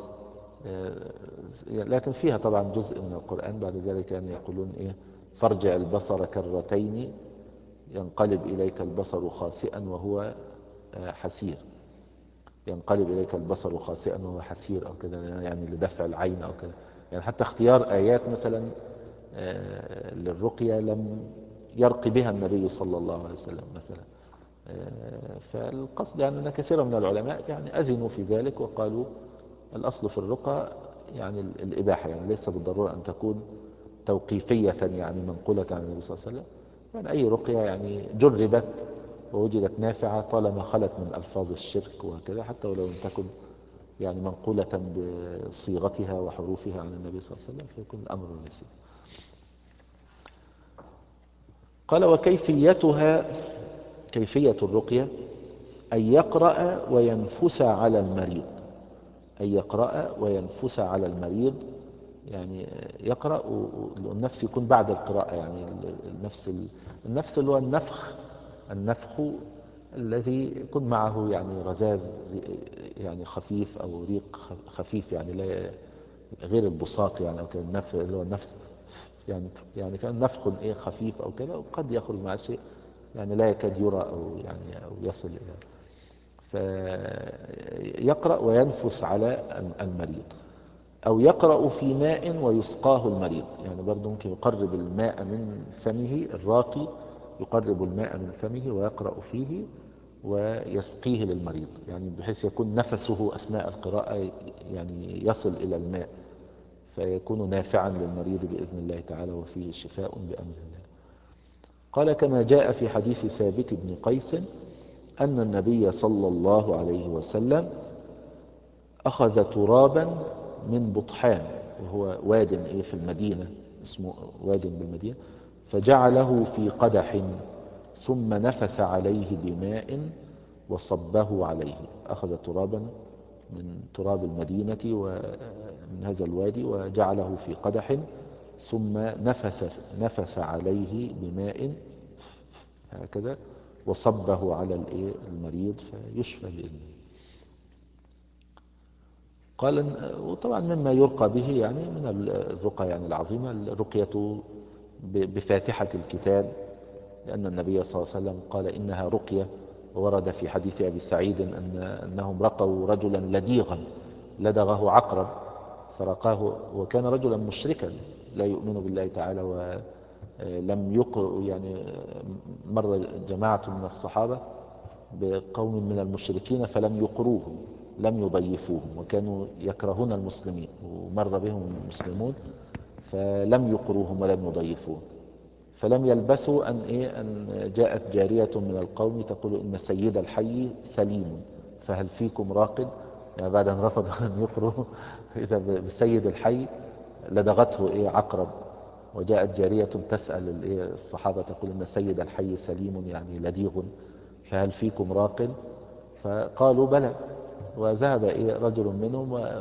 لكن فيها طبعا جزء من القرآن بعد ذلك أن يقولون إيه فارجع البصر كرتين ينقلب إليك البصر خاسئا وهو حسير، ينقلب إليك البصر خاسئا وهو حسير أو كذا، يعني لدفع العين أو كذا. يعني حتى اختيار آيات مثلا للرقية لم يرقي بها النبي صلى الله عليه وسلم مثلا. فالقصد يعني أن كثيرا من العلماء يعني أذنوا في ذلك وقالوا الأصل في الرقى يعني الإباحة، يعني ليس بالضرورة أن تكون توقيفية يعني منقولة عن النبي صلى الله عليه وسلم، يعني أي رقية يعني جربت ووجدت نافعة طالما خلت من ألفاظ الشرك وكذا، حتى ولو لم تكن يعني منقولة بصيغتها وحروفها عن النبي صلى الله عليه وسلم فيكون الأمر يسير. قال وكيفيتها، كيفية الرقية أن يقرأ وينفس على المريض، أن يقرأ وينفس على المريض، يعني يقرأ والنفس يكون بعد القراءة، يعني النفس النفس اللي هو النفخ النفخ الذي يكون معه يعني رذاذ يعني خفيف أو ريق خفيف، يعني لا غير البصاق يعني، أو كان النفخ اللي هو النفس يعني يعني كان نفخ إيه خفيف أو كذا، وقد يخرج مع شيء يعني لا يكاد يرى أو يعني أو يصل إلى، فيقرأ وينفس على المريض. أو يقرأ في ماء ويسقاه المريض، يعني برضه ممكن يقرب الماء من فمه، الراقي يقرب الماء من فمه ويقرأ فيه ويسقيه للمريض، يعني بحيث يكون نفسه أثناء القراءة يعني يصل إلى الماء فيكون نافعا للمريض بإذن الله تعالى وفيه شفاء بأمر الله. قال كما جاء في حديث ثابت بن قيس أن النبي صلى الله عليه وسلم أخذ ترابا من بطحان، وهو واد في المدينة اسمه واد بالمدينة، فجعله في قدح ثم نفث عليه بماء وصبه عليه. أخذ ترابا من تراب المدينة ومن هذا الوادي وجعله في قدح ثم نفث, نفث عليه بماء هكذا وصبه على المريض فيشفى بإذنه. قال وطبعا مما يرقى به يعني من الرقى يعني العظيمة الرقية بفاتحة الكتاب، لأن النبي صلى الله عليه وسلم قال إنها رقية ورد في حديث أبي سعيد أن أنهم رقوا رجلا لديغا لدغه عقرب فرقاه، وكان رجلا مشركا لا يؤمن بالله تعالى، ولم يق يعني مر جماعة من الصحابة بقوم من المشركين فلم يقروهم، لم يضيفوهم، وكانوا يكرهون المسلمين، ومر بهم المسلمون فلم يقروهم ولم يضيفوهم. فلم يلبثوا أن, إيه أن جاءت جارية من القوم تقول إن سيد الحي سليم فهل فيكم راقد، يعني بعد أن رفضوا أن يقروا إذا بسيد الحي لدغته إيه عقرب. وجاءت جارية تسأل الإيه الصحابة تقول إن سيد الحي سليم يعني لديغ فهل فيكم راقد، فقالوا بلى. وذهب إيه رجل منهم و...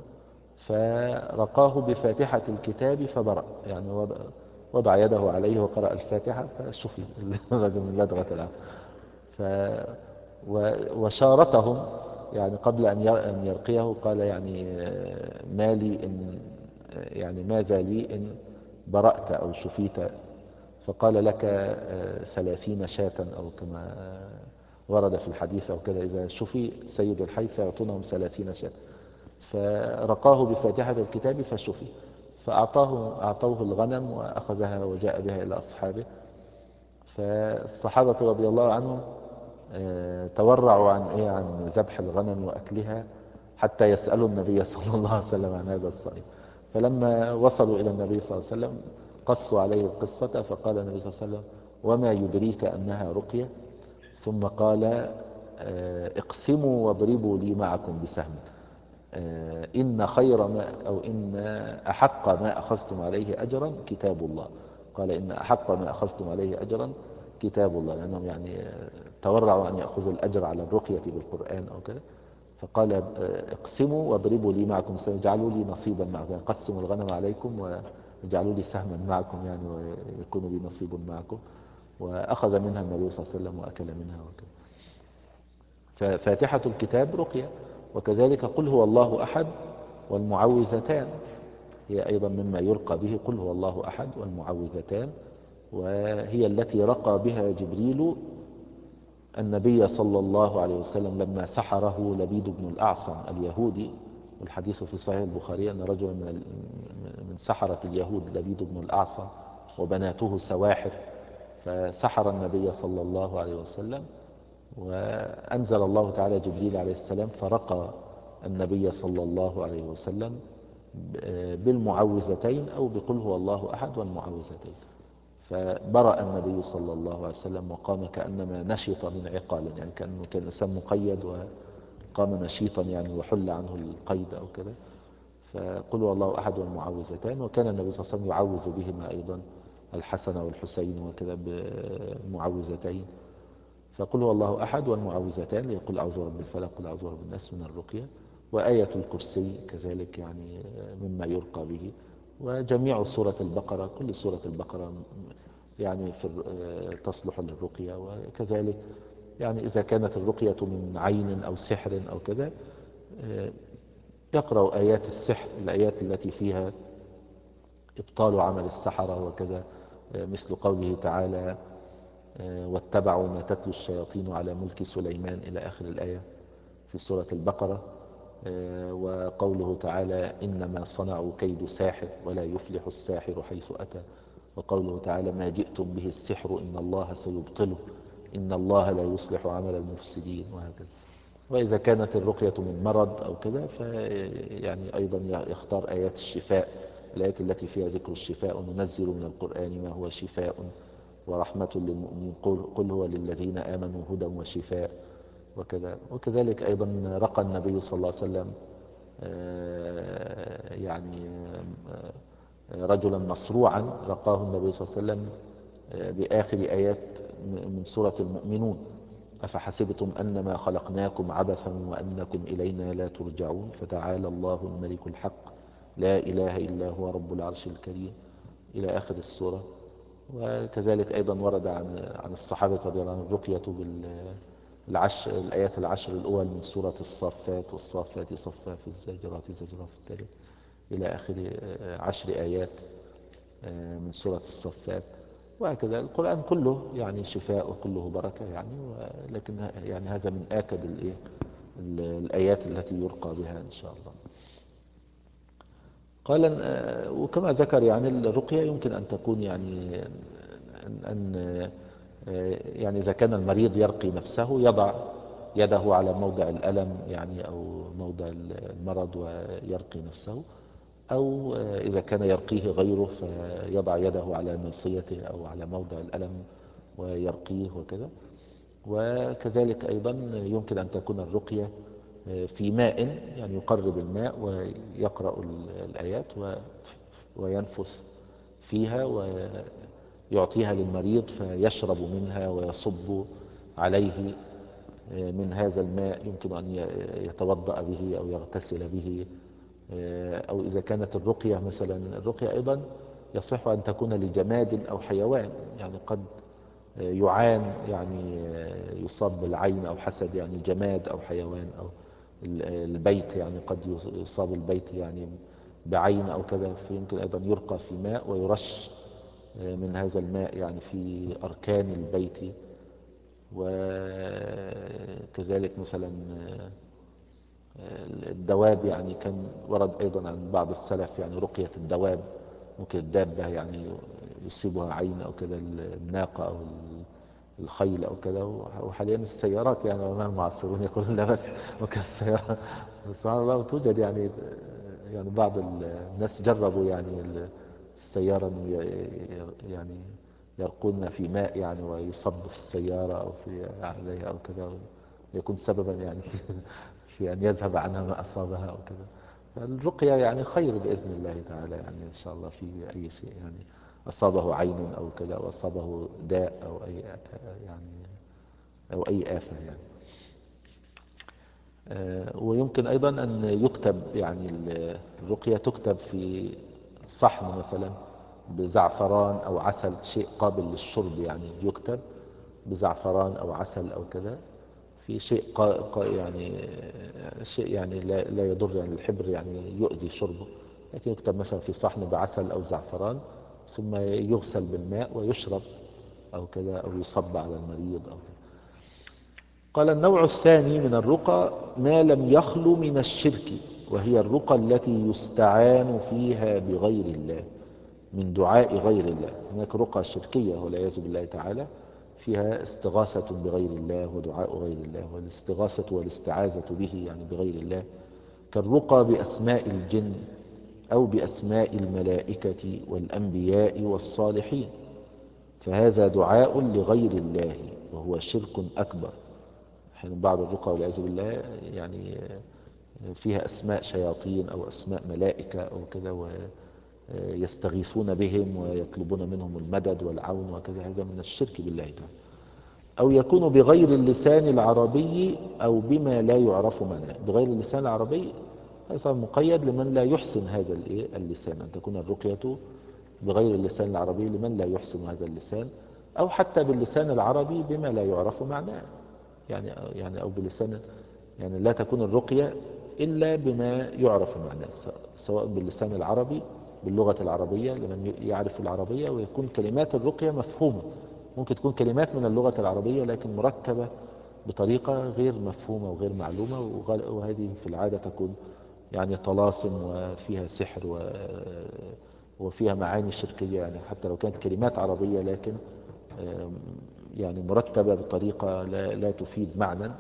فرقاه بفاتحة الكتاب فبرأ، يعني وضع, وضع يده عليه وقرأ الفاتحة فشفي الرجل من لدغة العقرب. ف... و... وشارتهم يعني قبل أن ي- أن يرقيه قال يعني آه، ما لي إن يعني ماذا لي إن برأت أو شفيت، فقال لك آه، ثلاثين شاة أو كما آه، ورد في الحديث أو كذا، إذا شفي سيد الحي سيعطونهم ثلاثين شاة. فرقاه بفاتحة الكتاب فشفي، فأعطاه أعطوه الغنم وأخذها وجاء بها إلى أصحابه. فالصحابة رضي الله عنهم آه، تورعوا عن إيه عن ذبح الغنم وأكلها حتى يسألوا النبي صلى الله عليه وسلم عن هذا الصيد. فلما وصلوا إلى النبي صلى الله عليه وسلم قصوا عليه القصة، فقال النبي صلى الله عليه وسلم وما يدريك أنها رقية، ثم قال آه، اقسموا واضربوا لي معكم بسهم، آه، إن خير ما أو إن أحق ما أخذتم عليه أجرا كتاب الله. قال إن أحق ما أخذتم عليه أجرا كتاب الله، لأنهم يعني آه، تورعوا أن يأخذوا الأجر على الرقية بالقرآن أو كذا. فقال آه، اقسموا واضربوا لي معكم سهم، اجعلوا لي نصيبا معكم، يعني قسموا الغنم عليكم واجعلوا لي سهما معكم يعني ويكون لي نصيب معكم. وأخذ منها النبي صلى الله عليه وسلم وأكل منها وكذا. ففاتحة الكتاب رقية، وكذلك قل هو الله أحد والمعوذتان هي أيضا مما يرقى به، قل هو الله أحد والمعوذتان، وهي التي رقى بها جبريل النبي صلى الله عليه وسلم لما سحره لبيد بن الأعصم اليهودي. والحديث في صحيح البخاري أن رجلا من من سحرة اليهود لبيد بن الأعصم وبناته سواحر، فسحر النبي صلى الله عليه وسلم، وأنزل الله تعالى جبريل عليه السلام فرقى النبي صلى الله عليه وسلم بالمعوذتين أو بقل هو الله أحد والمعوذتين، فبرأ النبي صلى الله عليه وسلم وقام كأنما نشط من عقال، يعني كأنه كان إنسان مقيد وقام نشيطا يعني وحل عنه القيد أو كذا. فقل هو الله أحد والمعوذتان، وكان النبي صلى الله عليه وسلم يعوذ بهما أيضا الحسن والحسين وكذا بالمعوذتين. فقل هو الله أحد والمعوذتان يقول أعوذ برب الفلق قل أعوذ برب الناس من الرقية، وآية الكرسي كذلك يعني مما يرقى به، وجميع سورة البقرة كل سورة البقرة يعني في تصلح للرقية. وكذلك يعني إذا كانت الرقية من عين أو سحر أو كذا يقرأ آيات السحر، الآيات التي فيها إبطال عمل السحرة وكذا، مثل قوله تعالى واتبعوا ما تتلو الشياطين على ملك سليمان إلى آخر الآية في سورة البقرة. وقوله تعالى إنما صنعوا كيد ساحر ولا يفلح الساحر حيث أتى. وقوله تعالى ما جئتم به السحر إن الله سيبطله إن الله لا يصلح عمل المفسدين، وهكذا. وإذا كانت الرقية من مرض أو كذا فيعني أيضا يختار آيات الشفاء، الآيات التي فيها ذكر الشفاء وننزل من القرآن ما هو شفاء ورحمة للمؤمنين قل, قل هو للذين آمنوا هدى وشفاء وكذا. وكذلك أيضا رقى النبي صلى الله عليه وسلم يعني رجلا مصروعا، رقاه النبي صلى الله عليه وسلم بآخر آيات من سورة المؤمنون أفحسبتم أنما خلقناكم عبثا وأنكم إلينا لا ترجعون فتعالى الله الملك الحق لا إله إلا هو رب العرش الكريم إلى آخر السورة. وكذلك أيضا ورد عن عن الصحابة رضي الله عنهم الرقية بالعشر الآيات العشر الأول من سورة الصافات والصافات صفا في الزاجرات زجرا في التالي إلى آخر عشر آيات من سورة الصفات. وهكذا القرآن كله يعني شفاء وكله بركة يعني، ولكن يعني هذا من آكد الإيه الآيات التي يرقى بها إن شاء الله. قال وكما ذكر يعني الرقية يمكن أن تكون يعني أن يعني إذا كان المريض يرقي نفسه يضع يده على موضع الألم يعني أو موضع المرض ويرقي نفسه، أو إذا كان يرقيه غيره فيضع يده على ناصيته أو على موضع الألم ويرقيه وكذا. وكذلك أيضا يمكن أن تكون الرقية في ماء، يعني يقرب الماء ويقرأ الآيات وينفث فيها ويعطيها للمريض فيشرب منها ويصب عليه من هذا الماء، يمكن أن يتوضأ به أو يغتسل به. أو إذا كانت الرقية مثلا، الرقية أيضا يصح أن تكون لجماد أو حيوان، يعني قد يعان يعني يصاب بالعين أو حسد يعني جماد أو حيوان، أو البيت يعني قد يصاب البيت يعني بعين أو كذا، فيمكن أيضا يرقى في ماء ويرش من هذا الماء يعني في أركان البيت. وكذلك مثلا الدواب، يعني كان ورد أيضا عن بعض السلف يعني رقية الدواب، ممكن الدابة يعني يصيبها عين أو كذا، الناقة أو الخيل أو كذا. وحاليا السيارات يعني العلماء المعاصرون يقولون لا بس ممكن السيارة، سبحان الله توجد يعني يعني بعض الناس جربوا يعني السيارة يعني يرقون في ماء يعني ويصب في السيارة أو في عليها أو كذا، يكون سببا يعني في, في أن يذهب عنها ما أصابها أو كذا. فالرقية يعني خير بإذن الله تعالى يعني إن شاء الله في أي شيء يعني أصابه عين أو كذا أو أصابه داء أو أي يعني أو أي آفة يعني. ويمكن أيضا أن يكتب يعني الرقية تكتب في صحن مثلا بزعفران أو عسل، شيء قابل للشرب يعني يكتب بزعفران أو عسل أو كذا، في شيء قا قا يعني شيء يعني لا, لا يضر يعني الحبر يعني يؤذي شربه، لكن يكتب مثلا في صحن بعسل أو زعفران ثم يغسل بالماء ويشرب أو كذا أو يصب على المريض أو كذا. قال النوع الثاني من الرقى ما لم يخلو من الشرك، وهي الرقى التي يستعان فيها بغير الله من دعاء غير الله. هناك رقى شركية والعياذ بالله تعالى فيها استغاثة بغير الله ودعاء غير الله، والاستغاثة والاستعاذة به يعني بغير الله، كالرقى بأسماء الجن أو بأسماء الملائكة والأنبياء والصالحين، فهذا دعاء لغير الله وهو شرك أكبر. حين بعض الرقى والعياذ بالله يعني فيها أسماء شياطين أو أسماء ملائكة أو كذا ويستغيثون بهم ويطلبون منهم المدد والعون وكذا، هذا من الشرك بالله تعالى. أو يكون بغير اللسان العربي أو بما لا يعرف معناه. بغير اللسان العربي هذا مقيد لمن لا يحسن هذا اللسان، أن تكون الرقية بغير اللسان العربي لمن لا يحسن هذا اللسان، أو حتى باللسان العربي بما لا يعرف معناه يعني يعني أو بلسان يعني لا تكون الرقية إلا بما يعرف معناه، سواء باللسان العربي باللغة العربية لمن يعرف العربية ويكون كلمات الرقية مفهومة. ممكن تكون كلمات من اللغة العربية لكن مركبة بطريقة غير مفهومة وغير معلومة، وهذه في العادة تكون يعني طلاسم وفيها سحر وفيها معاني شركية، يعني حتى لو كانت كلمات عربية لكن يعني مرتبة بطريقة لا, لا تفيد معنى،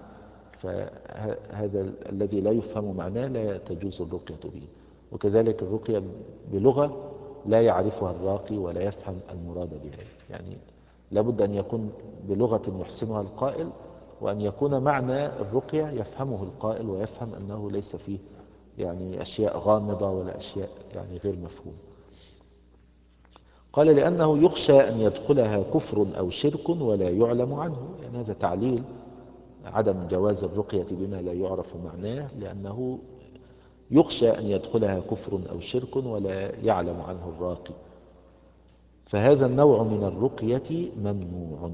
فهذا الذي لا يفهم معناه لا تجوز الرقية به. وكذلك الرقية بلغة لا يعرفها الراقي ولا يفهم المراد بها، يعني لابد أن يكون بلغة يحسنها القائل، وأن يكون معنى الرقية يفهمه القائل ويفهم أنه ليس فيه يعني أشياء غامضة ولا أشياء يعني غير مفهومة. قال لأنه يخشى أن يدخلها كفر أو شرك ولا يعلم عنه، يعني هذا تعليل عدم جواز الرقية بما لا يعرف معناه، لأنه يخشى أن يدخلها كفر أو شرك ولا يعلم عنه الراقي، فهذا النوع من الرقية ممنوع.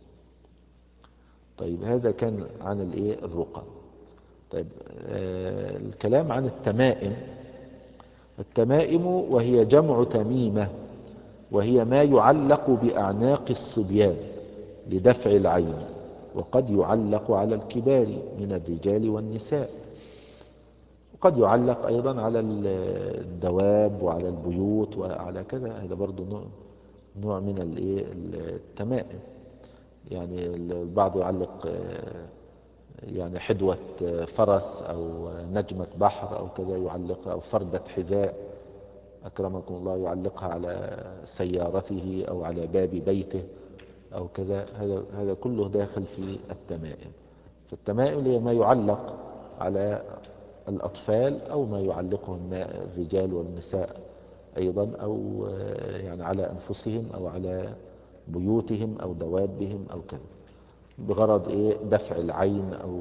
طيب هذا كان عن الايه الرقى. طيب آه الكلام عن التمائم. التمائم وهي جمع تميمة، وهي ما يعلق بأعناق الصبيان لدفع العين، وقد يعلق على الكبار من الرجال والنساء، وقد يعلق أيضا على الدواب وعلى البيوت وعلى كذا. هذا برضو نوع نوع من الإيه التمائم. يعني البعض يعلق يعني حدوة فرس أو نجمة بحر أو كذا يعلقها، أو فردة حذاء أكرمكم الله يعلقها على سيارته أو على باب بيته أو كذا. هذا هذا كله داخل في التمائم. فالتمائم هي ما يعلق على الأطفال أو ما يعلقه الرجال والنساء أيضا، أو يعني على أنفسهم أو على بيوتهم أو دوابهم أو كذا، بغرض إيه دفع العين أو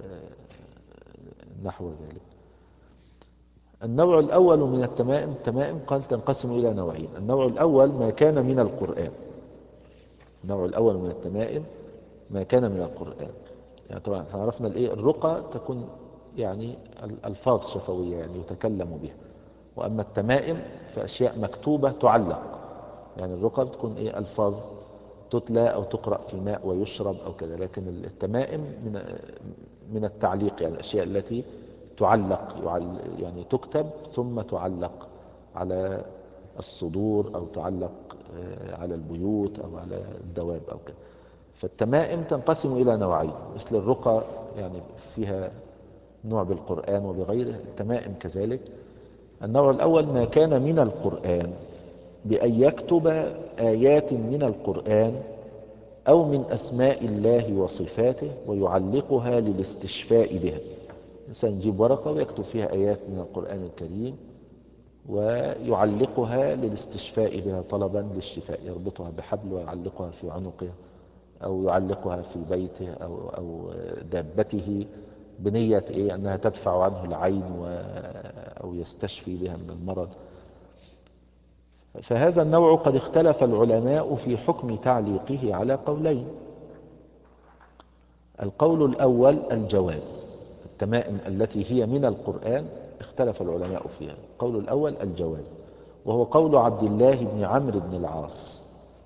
نحو ذلك. النوع الأول من التمائم، التمائم قال تنقسم إلى نوعين. النوع الأول ما كان من القرآن. النوع الأول من التمائم ما كان من القرآن. يعني طبعا احنا عرفنا الايه الرقى تكون يعني الألفاظ شفوية يعني يتكلم بها، وأما التمائم فأشياء مكتوبة تعلق. يعني الرقى بتكون ايه ألفاظ تتلى أو تقرأ في ماء ويشرب أو كذا، لكن التمائم من من التعليق، يعني الأشياء التي تعلق، يعني تكتب ثم تعلق على الصدور أو تعلق على البيوت أو على الدواب أو كذا. فالتمائم تنقسم إلى نوعين، مثل الرقى يعني فيها نوع بالقرآن وبغيره، التمائم كذلك. النوع الأول ما كان من القرآن بأن يكتب آيات من القرآن أو من أسماء الله وصفاته ويعلقها للاستشفاء بها. الإنسان يجيب ورقة ويكتب فيها آيات من القرآن الكريم ويعلقها للاستشفاء بها طلبا للشفاء، يربطها بحبل ويعلقها في عنقه أو يعلقها في بيته أو, أو دابته بنية إيه أنها تدفع عنه العين أو يستشفي بها من المرض. فهذا النوع قد اختلف العلماء في حكم تعليقه على قولين. القول الأول الجواز. التمائم التي هي من القرآن اختلف العلماء فيها. القول الأول الجواز، وهو قول عبد الله بن عمرو بن العاص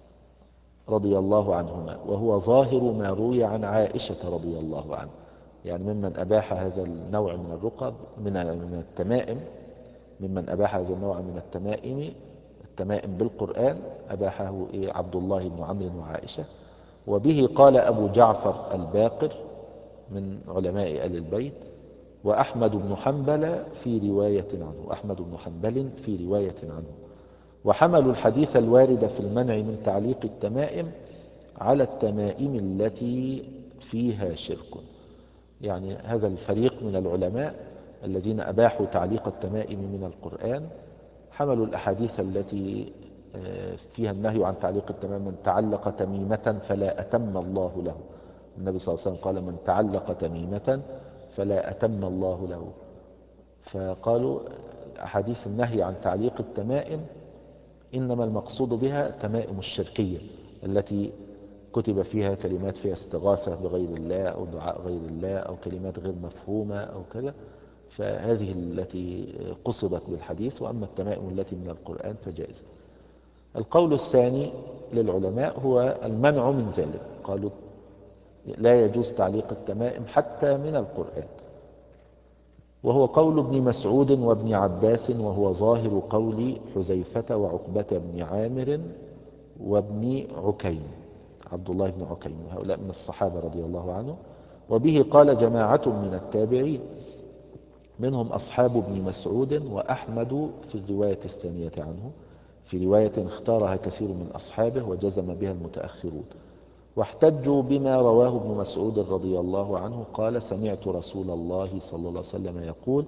رضي الله عنهما، وهو ظاهر ما روي عن عائشة رضي الله عنها. يعني ممن أباح هذا النوع من الرقب من من التمائم، ممن أباح هذا النوع من التمائم التمائم بالقرآن أباحه إيه عبد الله بن عمرو وعائشة. وبه قال أبو جعفر الباقر من علماء آل البيت، وأحمد بن حنبل في رواية عنه أحمد بن حنبل في رواية عنه وحملوا الحديث الوارد في المنع من تعليق التمائم على التمائم التي فيها شرك. يعني هذا الفريق من العلماء الذين أباحوا تعليق التمائم من القرآن حملوا الأحاديث التي فيها النهي عن تعليق التمائم: من تعلق تميمة فلا أتم الله له. النبي صلى الله عليه وسلم قال: من تعلق تميمة فلا أتم الله له. فقالوا أحاديث النهي عن تعليق التمائم إنما المقصود بها تمائم الشركية التي كتب فيها كلمات فيها استغاثة بغير الله أو دعاء غير الله أو كلمات غير مفهومة أو كذا، فهذه التي قصدت بالحديث. وأما التمائم التي من القرآن فجائزة. القول الثاني للعلماء هو المنع من ذلك. قالوا لا يجوز تعليق التمائم حتى من القرآن، وهو قول ابن مسعود وابن عباس، وهو ظاهر قول حذيفة وعقبة بن عامر وابن عكيم عبد الله بن عكيم، هؤلاء من الصحابة رضي الله عنه. وبه قال جماعة من التابعين منهم أصحاب ابن مسعود وأحمد في الرواية الثانية عنه، في رواية اختارها كثير من أصحابه وجزم بها المتأخرون. واحتجوا بما رواه ابن مسعود رضي الله عنه قال: سمعت رسول الله صلى الله عليه وسلم يقول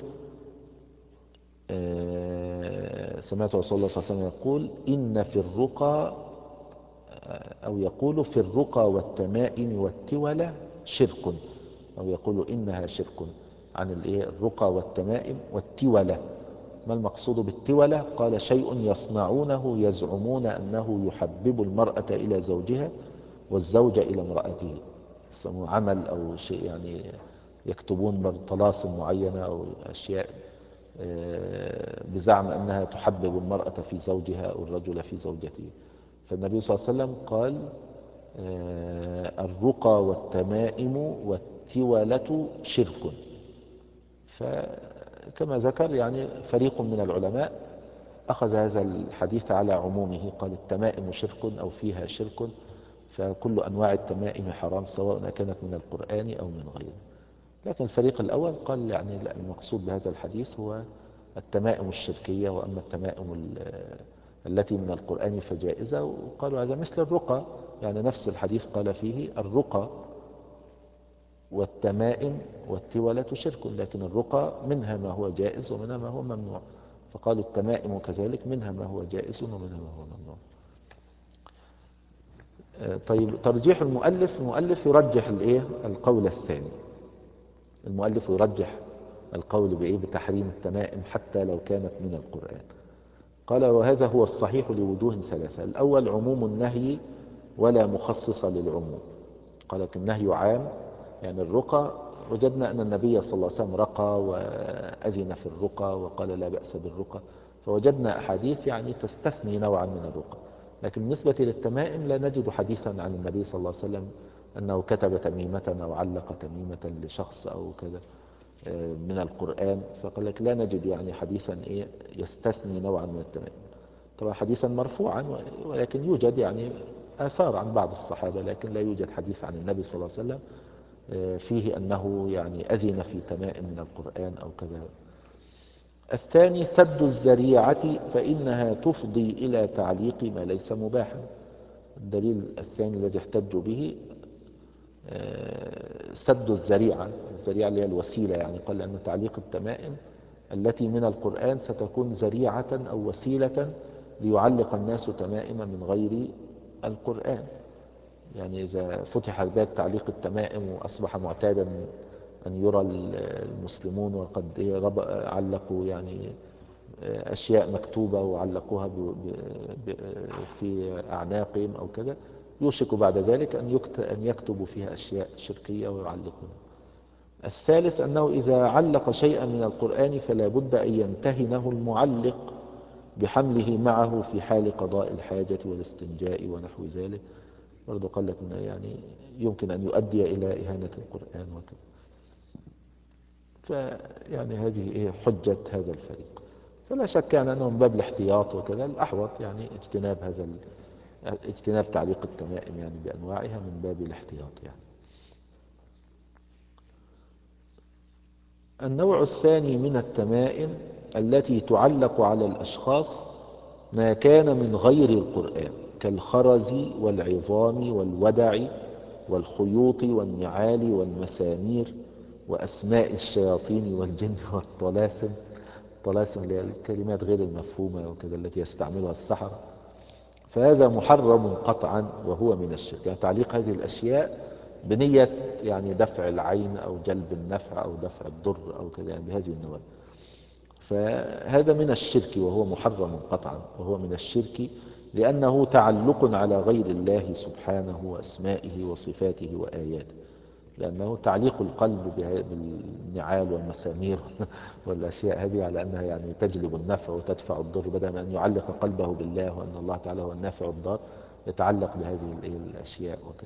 سمعت رسول الله صلى الله عليه وسلم يقول إن في الرقى، أو يقول في الرقى والتمائم والتولى شرك، أو يقول إنها شرك، عن الرقى والتمائم والتولى. ما المقصود بالتولى؟ قال: شيء يصنعونه يزعمون أنه يحبب المرأة إلى زوجها والزوج إلى امرأته، عمل أو شيء، يعني يكتبون طلاسم معينة أو أشياء آه، بزعم أنها تحبب المرأة في زوجها أو الرجل في زوجته. فالنبي صلى الله عليه وسلم قال آه، الرقى والتمائم والتولة شرك. فكما ذكر يعني فريق من العلماء أخذ هذا الحديث على عمومه، قال التمائم شرك أو فيها شرك، فكل أنواع التمائم حرام سواء كانت من القرآن أو من غيره. لكن الفريق الأول قال يعني لا، المقصود بهذا الحديث هو التمائم الشركية، وأما التمائم ال- التي من القرآن فجائزة. وقالوا هذا مثل الرقى، يعني نفس الحديث قال فيه الرقى والتمائم والتولة شرك، لكن الرقى منها ما هو جائز ومنها ما هو ممنوع، فقالوا التمائم كذلك منها ما هو جائز ومنها ما هو ممنوع. آه، طيب ترجيح المؤلف، المؤلف يرجح الايه القول الثاني. المؤلف يرجح القول بايه بتحريم التمائم حتى لو كانت من القرآن. قال وهذا هو الصحيح لوجوه ثلاثة. الأول عموم النهي ولا مخصص للعموم. قال لك النهي عام، يعني الرقى وجدنا أن النبي صلى الله عليه وسلم رقى وأذن في الرقى وقال لا بأس بالرقى، فوجدنا أحاديث يعني تستثني نوعا من الرقى. لكن بالنسبة للتمائم لا نجد حديثا عن النبي صلى الله عليه وسلم أنه كتب تميمة أو علق تميمة لشخص أو كذا من القرآن، فقال لك لا نجد يعني حديثا إيه يستثني نوعا من التمائم. طبعا حديثا مرفوعا، ولكن يوجد يعني آثار عن بعض الصحابة، لكن لا يوجد حديث عن النبي صلى الله عليه وسلم فيه أنه يعني أذن في تمائم من القرآن أو كذا. الثاني سد الذريعة، فإنها تفضي إلى تعليق ما ليس مباحا. الدليل الثاني الذي احتجوا به سد الذريعة، الذريعة اللي هي الوسيلة، يعني قال أن تعليق التمائم التي من القرآن ستكون ذريعة أو وسيلة ليعلق الناس تمائم من غير القرآن. يعني إذا فتح باب تعليق التمائم وأصبح معتادا أن يرى المسلمون وقد علقوا يعني أشياء مكتوبة وعلقوها في أعناقهم أو كذا، يوشك بعد ذلك أن يكتبوا فيها أشياء شركية ويعلقونها. الثالث أنه إذا علق شيئا من القرآن فلا بد أن يمتهنه المعلق بحمله معه في حال قضاء الحاجة والاستنجاء ونحو ذلك. برضو قال لك إنه يعني يمكن أن يؤدي إلى إهانة القرآن وكذا. فيعني هذه إيه حجة هذا الفريق. فلا شك يعني أنه من باب الاحتياط وكذا الأحوط يعني اجتناب هذا اجتناب تعليق التمائم يعني بأنواعها من باب الاحتياط يعني. النوع الثاني من التمائم التي تعلق على الأشخاص ما كان من غير القرآن كالخرز والعظام والودع والخيوط والنعال والمسامير وأسماء الشياطين والجن والطلاسم. الطلاسم اللي هي الكلمات غير المفهومة وكذا التي يستعملها السحرة، فهذا محرم قطعا وهو من الشرك. يعني تعليق هذه الأشياء بنية يعني دفع العين أو جلب النفع أو دفع الضر أو كذا، يعني بهذه النوع، فهذا من الشرك وهو محرم قطعا وهو من الشرك، لأنه تعلق على غير الله سبحانه وأسمائه وصفاته وآياته. لأنه تعليق القلب بالنعال والمسامير والأشياء هذه على أنها يعني تجلب النفع وتدفع الضر، بدل من أن يعلق قلبه بالله وأن الله تعالى هو النافع الضار يتعلق بهذه الأشياء وكذا.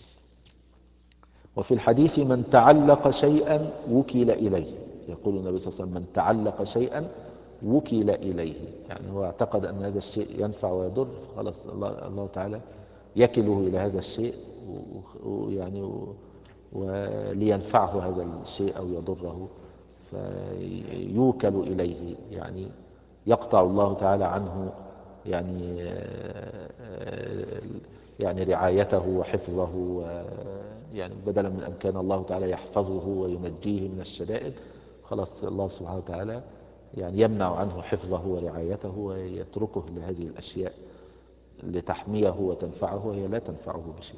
وفي الحديث من تعلق شيئا وكل إليه، يقول النبي صلى الله عليه وسلم من تعلق شيئا وكل إليه، يعني هو اعتقد أن هذا الشيء ينفع ويضر، فخلاص الله, الله تعالى يكله إلى هذا الشيء ويعني ولينفعه هذا الشيء أو يضره فيوكل إليه، يعني يقطع الله تعالى عنه يعني يعني رعايته وحفظه، يعني بدلا من أن كان الله تعالى يحفظه وينجيه من الشدائد، خلاص الله سبحانه وتعالى يعني يمنع عنه حفظه ورعايته ويتركه لهذه الأشياء لتحميه وتنفعه وهي لا تنفعه بشيء.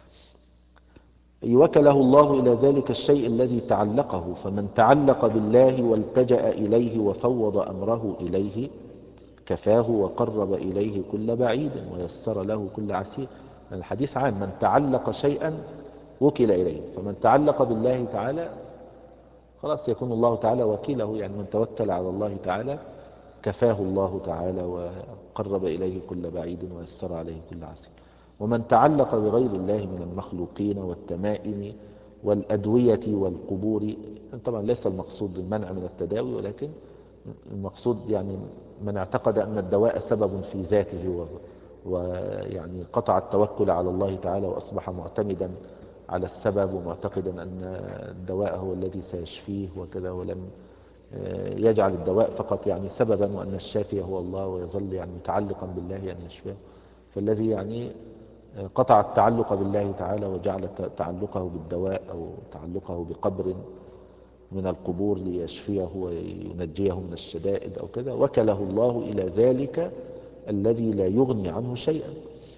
وكله الله إلى ذلك الشيء الذي تعلقه، فمن تعلق بالله والتجأ إليه وفوض أمره إليه كفاه وقرب إليه كل بعيد ويسر له كل عسير. الحديث عام، من تعلق شيئا وكل إليه، فمن تعلق بالله تعالى خلاص يكون الله تعالى وكيله. يعني من توكل على الله تعالى كفاه الله تعالى وقرب إليه كل بعيد ويسر عليه كل عسير. ومن تعلق بغير الله من المخلوقين والتمائم والأدوية والقبور، طبعا ليس المقصود المنع من التداوي، ولكن المقصود يعني من اعتقد أن الدواء سبب في ذاته ويعني قطع التوكل على الله تعالى وأصبح معتمدا على السبب ومعتقدا أن الدواء هو الذي سيشفيه وكذا، ولم يجعل الدواء فقط يعني سببا، وأن الشافي هو الله، ويظل يعني متعلقا بالله أن يشفيه. فالذي يعني قطع التعلق بالله تعالى وجعل تعلقه بالدواء أو تعلقه بقبر من القبور ليشفيه وينجيه من الشدائد أو كذا، وكله الله إلى ذلك الذي لا يغني عنه شيئا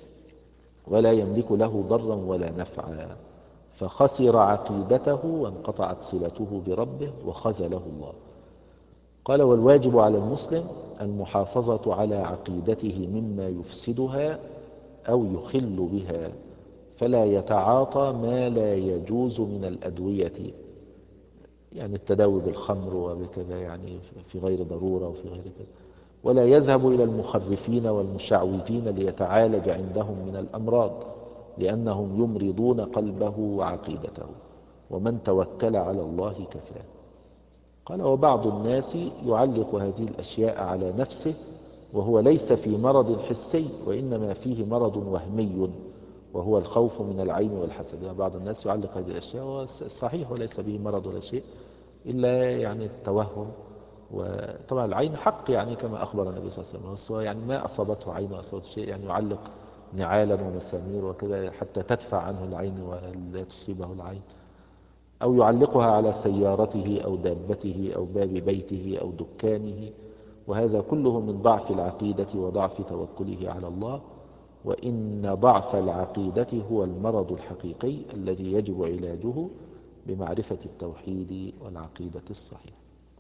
ولا يملك له ضرا ولا نفعا، فخسر عقيدته وانقطعت صلته بربه وخذله الله. قال: والواجب على المسلم المحافظة على عقيدته مما يفسدها أو يخل بها، فلا يتعاطى ما لا يجوز من الأدوية، يعني التداوي بالخمر وبكذا يعني في غير ضرورة وفي غير كذا، ولا يذهب إلى المخرفين والمشعوذين ليتعالج عندهم من الأمراض، لأنهم يمرضون قلبه وعقيدته، ومن توكل على الله كفاه. قال: وبعض الناس يعلق هذه الأشياء على نفسه وهو ليس في مرض حسي، وإنما فيه مرض وهمي وهو الخوف من العين والحسد. يعني بعض الناس يعلق هذه الأشياء وصحيح وليس به مرض ولا شيء إلا يعني التوهم. وطبعا العين حق يعني كما أخبر النبي صلى الله عليه وسلم، بس يعني ما أصابته عين وأصابته شيء، يعني يعلق نعالا ومسامير وكذا حتى تدفع عنه العين ولا تصيبه العين، أو يعلقها على سيارته أو دابته أو باب بيته أو دكانه، وهذا كله من ضعف العقيدة وضعف توكله على الله. وإن ضعف العقيدة هو المرض الحقيقي الذي يجب علاجه بمعرفة التوحيد والعقيدة الصحيحة.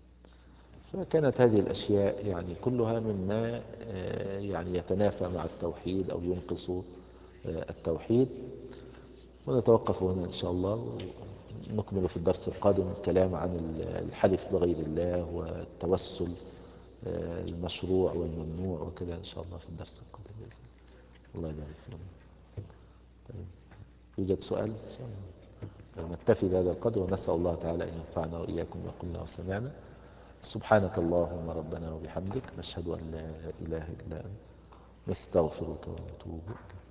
فكانت هذه الأشياء يعني كلها مما يعني يتنافى مع التوحيد أو ينقص التوحيد. ونتوقف هنا إن شاء الله، ونكمل في الدرس القادم الكلام عن الحلف بغير الله والتوسل المشروع والممنوع وكذا إن شاء الله في الدرس القادم بإذن الله. الله يبارك فيكم. طيب، يوجد سؤال؟ نكتفي بهذا القدر، ونسأل الله تعالى أن ينفعنا وإياكم ما قلنا وسمعنا. سبحانك اللهم ربنا وبحمدك، نشهد أن لا إله إلا أنت، نستغفرك ونتوب إليك.